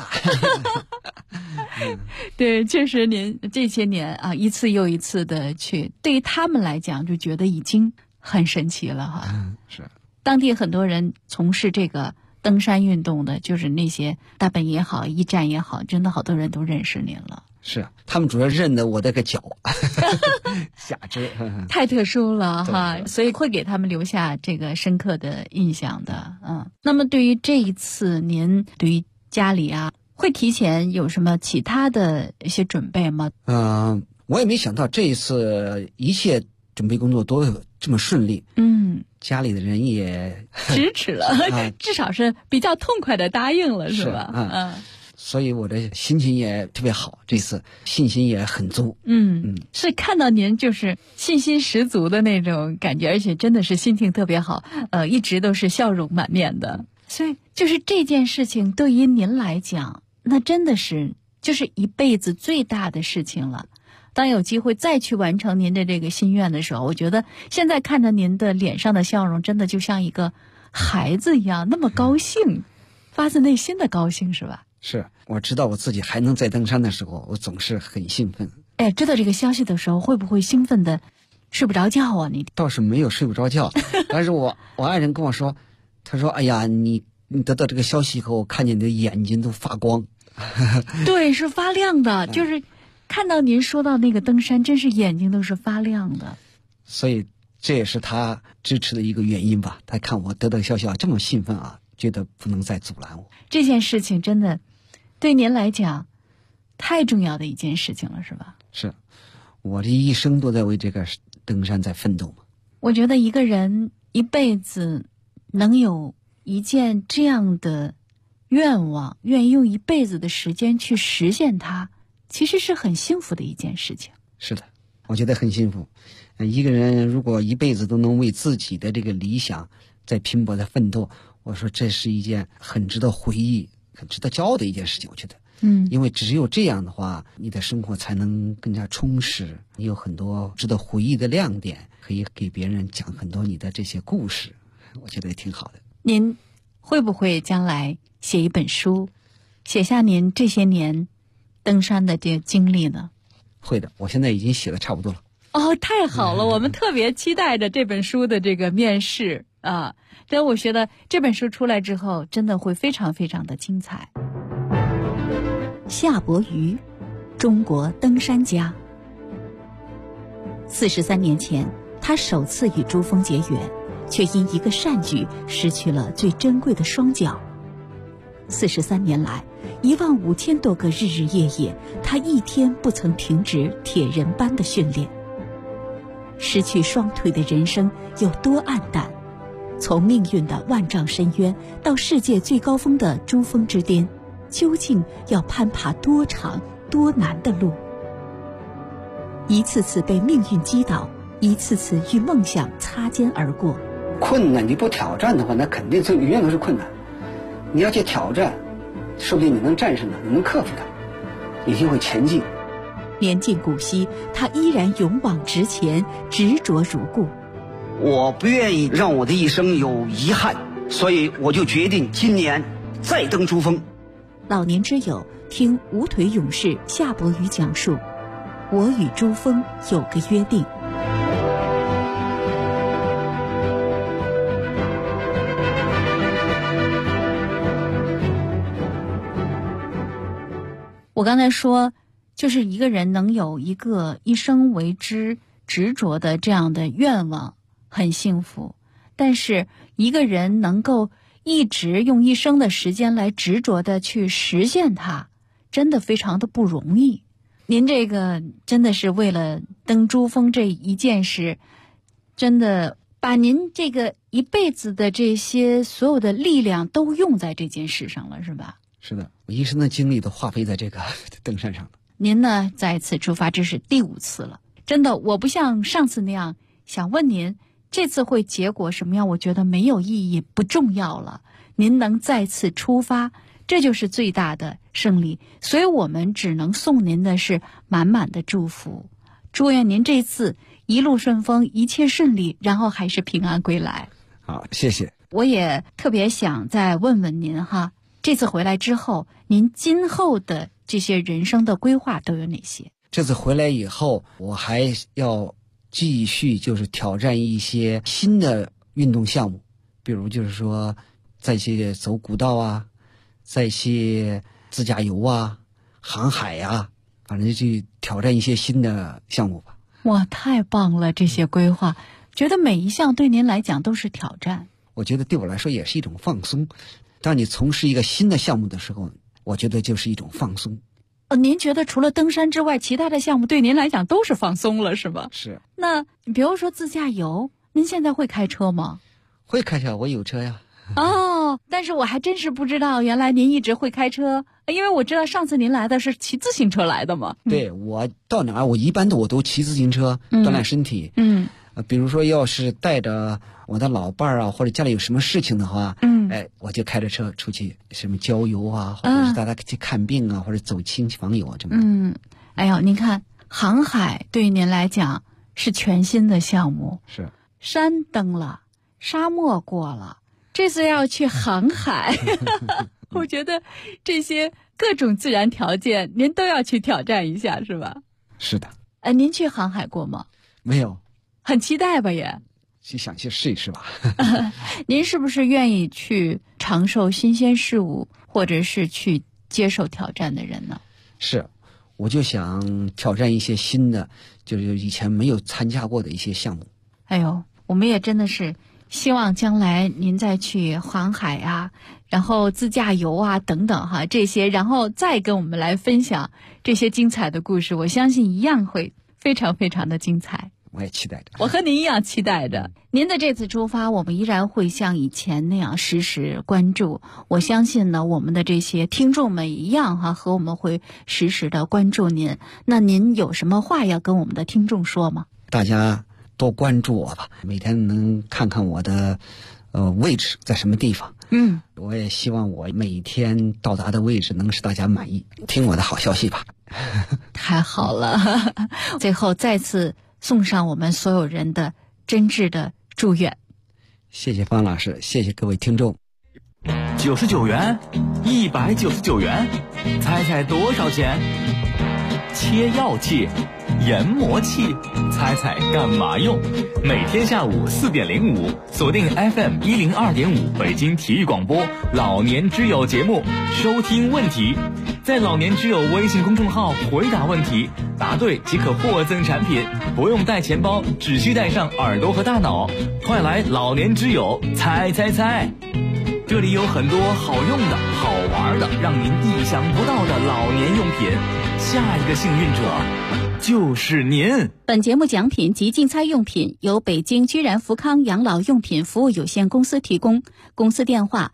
[SPEAKER 12] 对，确实您这些年啊，一次又一次的去，对于他们来讲就觉得已经很神奇了哈。
[SPEAKER 7] 是。
[SPEAKER 12] 当地很多人从事这个登山运动的，就是那些大本也好，驿站也好，真的好多人都认识您了。
[SPEAKER 7] 是，他们主要认得我这个脚，下肢
[SPEAKER 12] 太特殊了哈，所以会给他们留下这个深刻的印象的。那么对于这一次，您对于家里啊，会提前有什么其他的一些准备吗？
[SPEAKER 7] 我也没想到这一次一切准备工作都这么顺利。家里的人也
[SPEAKER 12] 支持了，至少是比较痛快的答应了，是吧？
[SPEAKER 7] 所以我的心情也特别好，这次信心也很足。
[SPEAKER 12] 是看到您就是信心十足的那种感觉，而且真的是心情特别好，一直都是笑容满面的。所以就是这件事情对于您来讲，那真的是就是一辈子最大的事情了。当有机会再去完成您的这个心愿的时候，我觉得现在看着您的脸上的笑容，真的就像一个孩子一样，那么高兴，发自内心的高兴，是吧？
[SPEAKER 7] 是，我知道我自己还能再登山的时候，我总是很兴奋。
[SPEAKER 12] 知道这个消息的时候，会不会兴奋的睡不着觉啊？你
[SPEAKER 7] 倒是没有睡不着觉，但是我爱人跟我说，他说：“哎呀，你得到这个消息以后，我看见你的眼睛都发光。”
[SPEAKER 12] 对，是发亮的，就是看到您说到那个登山，真是眼睛都是发亮的。
[SPEAKER 7] 所以这也是他支持的一个原因吧。他看我得到消息啊，这么兴奋啊， 觉得不能再阻拦我。
[SPEAKER 12] 这件事情真的对您来讲太重要的一件事情了，是吧？
[SPEAKER 7] 是，我这一生都在为这个登山在奋斗嘛。
[SPEAKER 12] 我觉得一个人一辈子能有一件这样的愿望，愿意用一辈子的时间去实现它，其实是很幸福的一件事情。
[SPEAKER 7] 是的，我觉得很幸福。一个人如果一辈子都能为自己的这个理想在拼搏在奋斗，我说这是一件很值得回忆很值得骄傲的一件事情。我觉得因为只有这样的话，你的生活才能更加充实，你有很多值得回忆的亮点，可以给别人讲很多你的这些故事，我觉得也挺好的。
[SPEAKER 12] 您会不会将来写一本书，写下您这些年登山的这经历呢？
[SPEAKER 7] 会的，我现在已经写的差不多了。
[SPEAKER 12] 哦，太好了，我们特别期待着这本书的这个面世啊！但我觉得这本书出来之后，真的会非常非常的精彩。
[SPEAKER 13] 夏伯渝，中国登山家。43年前，他首次与珠峰结缘，却因一个善举失去了最珍贵的双脚。43年来，15000多个日日夜夜，他一天不曾停止铁人般的训练。失去双腿的人生有多黯淡？从命运的万丈深渊到世界最高峰的珠峰之巅，究竟要攀爬多长多难的路？一次次被命运击倒，一次次与梦想擦肩而过。
[SPEAKER 10] 困难你不挑战的话，那肯定永远都是困难。你要去挑战，说不定你能战胜它，你能克服它，你就会前进。
[SPEAKER 13] 年近古稀，他依然勇往直前，执着如故。
[SPEAKER 10] 我不愿意让我的一生有遗憾，所以我就决定今年再登珠峰。
[SPEAKER 13] 老年之友，听无腿勇士夏伯渝讲述，我与珠峰有个约定。
[SPEAKER 12] 我刚才说，就是一个人能有一个一生为之执着的这样的愿望，很幸福。但是一个人能够一直用一生的时间来执着的去实现它，真的非常的不容易。您这个真的是为了登珠峰这一件事，真的把您这个一辈子的这些所有的力量都用在这件事上了，是吧？
[SPEAKER 7] 是的，我一生的精力都花费在这个登山上了。
[SPEAKER 12] 您呢，再次出发，这是第5次了。真的，我不像上次那样想问您这次会结果什么样，我觉得没有意义，不重要了。您能再次出发，这就是最大的胜利。所以我们只能送您的是满满的祝福，祝愿您这次一路顺风，一切顺利，然后还是平安归来。
[SPEAKER 7] 好，谢谢。
[SPEAKER 12] 我也特别想再问问您哈，这次回来之后，您今后的这些人生的规划都有哪些？
[SPEAKER 7] 这次回来以后，我还要继续就是挑战一些新的运动项目，比如就是说再去走古道啊，再去自驾游啊，航海呀，反正就去挑战一些新的项目吧。
[SPEAKER 12] 哇，太棒了，这些规划，觉得每一项对您来讲都是挑战。
[SPEAKER 7] 我觉得对我来说也是一种放松。当你从事一个新的项目的时候，我觉得就是一种放松。
[SPEAKER 12] 您觉得除了登山之外，其他的项目对您来讲都是放松了，是吧？
[SPEAKER 7] 是。
[SPEAKER 12] 那比如说自驾游，您现在会开车吗？
[SPEAKER 7] 会开车，我有车呀。
[SPEAKER 12] 哦，但是我还真是不知道，原来您一直会开车，因为我知道上次您来的是骑自行车来的嘛。
[SPEAKER 7] 对，我到哪儿我一般我都骑自行车锻炼身体。比如说要是带着我的老伴儿啊，或者家里有什么事情的话，我就开着车出去，什么郊游啊，或者是大家去看病啊，或者走亲戚访友啊，这么。
[SPEAKER 12] 哎呦，您看航海对于您来讲是全新的项目，
[SPEAKER 7] 是
[SPEAKER 12] 山登了，沙漠过了，这次要去航海，我觉得这些各种自然条件您都要去挑战一下，是吧？
[SPEAKER 7] 是的。
[SPEAKER 12] 您去航海过吗？
[SPEAKER 7] 没有。
[SPEAKER 12] 很期待吧也？
[SPEAKER 7] 想去试一试吧。
[SPEAKER 12] 您是不是愿意去尝受新鲜事物，或者是去接受挑战的人呢？
[SPEAKER 7] 是，我就想挑战一些新的，就是以前没有参加过的一些项目。
[SPEAKER 12] 哎呦，我们也真的是希望将来您再去航海啊，然后自驾游啊等等哈，这些然后再跟我们来分享这些精彩的故事，我相信一样会非常非常的精彩。
[SPEAKER 7] 我也期待着，
[SPEAKER 12] 我和您一样期待着。您的这次出发，我们依然会像以前那样时时关注。我相信呢，我们的这些听众们一样哈，和我们会时时的关注您。那您有什么话要跟我们的听众说吗？
[SPEAKER 7] 大家多关注我吧，每天能看看我的位置在什么地方。我也希望我每天到达的位置能使大家满意。听我的好消息吧。
[SPEAKER 12] 太好了。最后再次送上我们所有人的真挚的祝愿。
[SPEAKER 7] 谢谢方老师，谢谢各位听众。
[SPEAKER 4] 99元，199元，猜猜多少钱？切药器、研磨器，猜猜干嘛用？每天下午4点05，锁定 FM 102.5北京体育广播老年之友节目，收听问题。在老年之友微信公众号回答问题，答对即可获赠产品，不用带钱包，只需带上耳朵和大脑。快来老年之友猜猜猜！这里有很多好用的、好玩的，让您意想不到的老年用品。下一个幸运者就是您。
[SPEAKER 13] 本节目奖品及竞猜用品由北京居然福康养老用品服务有限公司提供，公司电话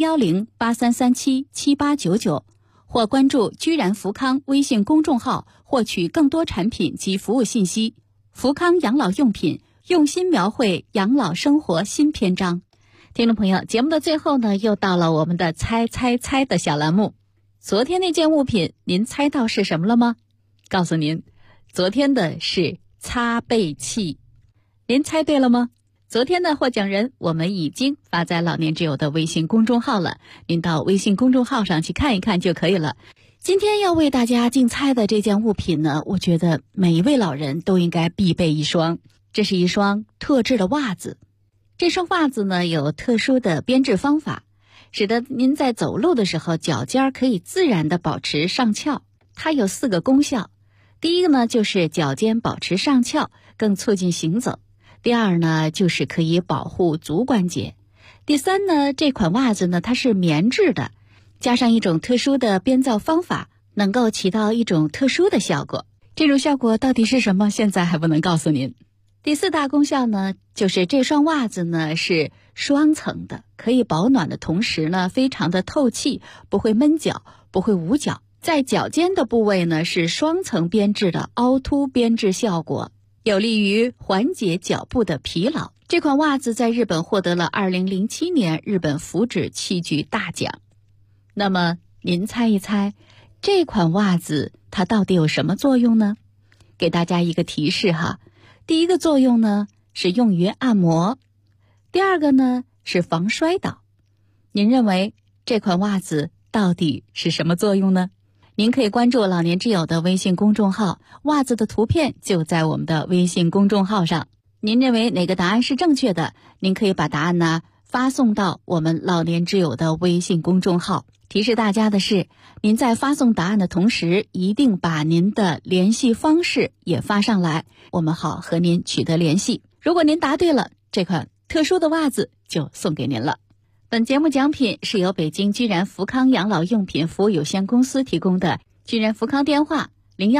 [SPEAKER 13] 010-8337-7899，或关注居然福康微信公众号获取更多产品及服务信息。福康养老用品，用心描绘养老生活新篇章。听众朋友，节目的最后呢，又到了我们的猜猜猜的小栏目。昨天那件物品您猜到是什么了吗？告诉您，昨天的是擦背器。您猜对了吗？昨天的获奖人我们已经发在老年之友的微信公众号了，您到微信公众号上去看一看就可以了。今天要为大家竞猜的这件物品呢，我觉得每一位老人都应该必备一双，这是一双特制的袜子。这双袜子呢，有特殊的编制方法，使得您在走路的时候脚尖可以自然地保持上翘。它有4个功效。第一个呢，就是脚尖保持上翘，更促进行走。第二呢，就是可以保护足关节。第三呢，这款袜子呢，它是棉质的，加上一种特殊的编造方法，能够起到一种特殊的效果。这种效果到底是什么？现在还不能告诉您。第4大功效呢，就是这双袜子呢是双层的，可以保暖的同时呢，非常的透气，不会闷脚，不会捂脚。在脚尖的部位呢，是双层编制的凹凸编制效果，有利于缓解脚部的疲劳。这款袜子在日本获得了2007年日本福祉器具大奖。那么您猜一猜，这款袜子它到底有什么作用呢？给大家一个提示哈。第一个作用呢是用于按摩，第二个呢是防摔倒。您认为这款袜子到底是什么作用呢？您可以关注老年之友的微信公众号，袜子的图片就在我们的微信公众号上。您认为哪个答案是正确的？您可以把答案呢发送到我们老年之友的微信公众号。提示大家的是，您在发送答案的同时，一定把您的联系方式也发上来，我们好和您取得联系。如果您答对了，这款特殊的袜子就送给您了。本节目奖品是由北京居然福康养老用品服务有限公司提供的，居然福康电话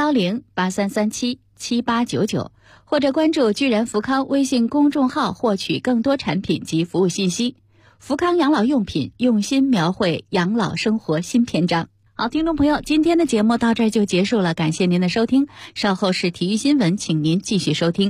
[SPEAKER 13] 010-8337-7899，或者关注居然福康微信公众号获取更多产品及服务信息。福康养老用品，用心描绘养老生活新篇章。好，听众朋友，今天的节目到这儿就结束了，感谢您的收听，稍后是体育新闻，请您继续收听。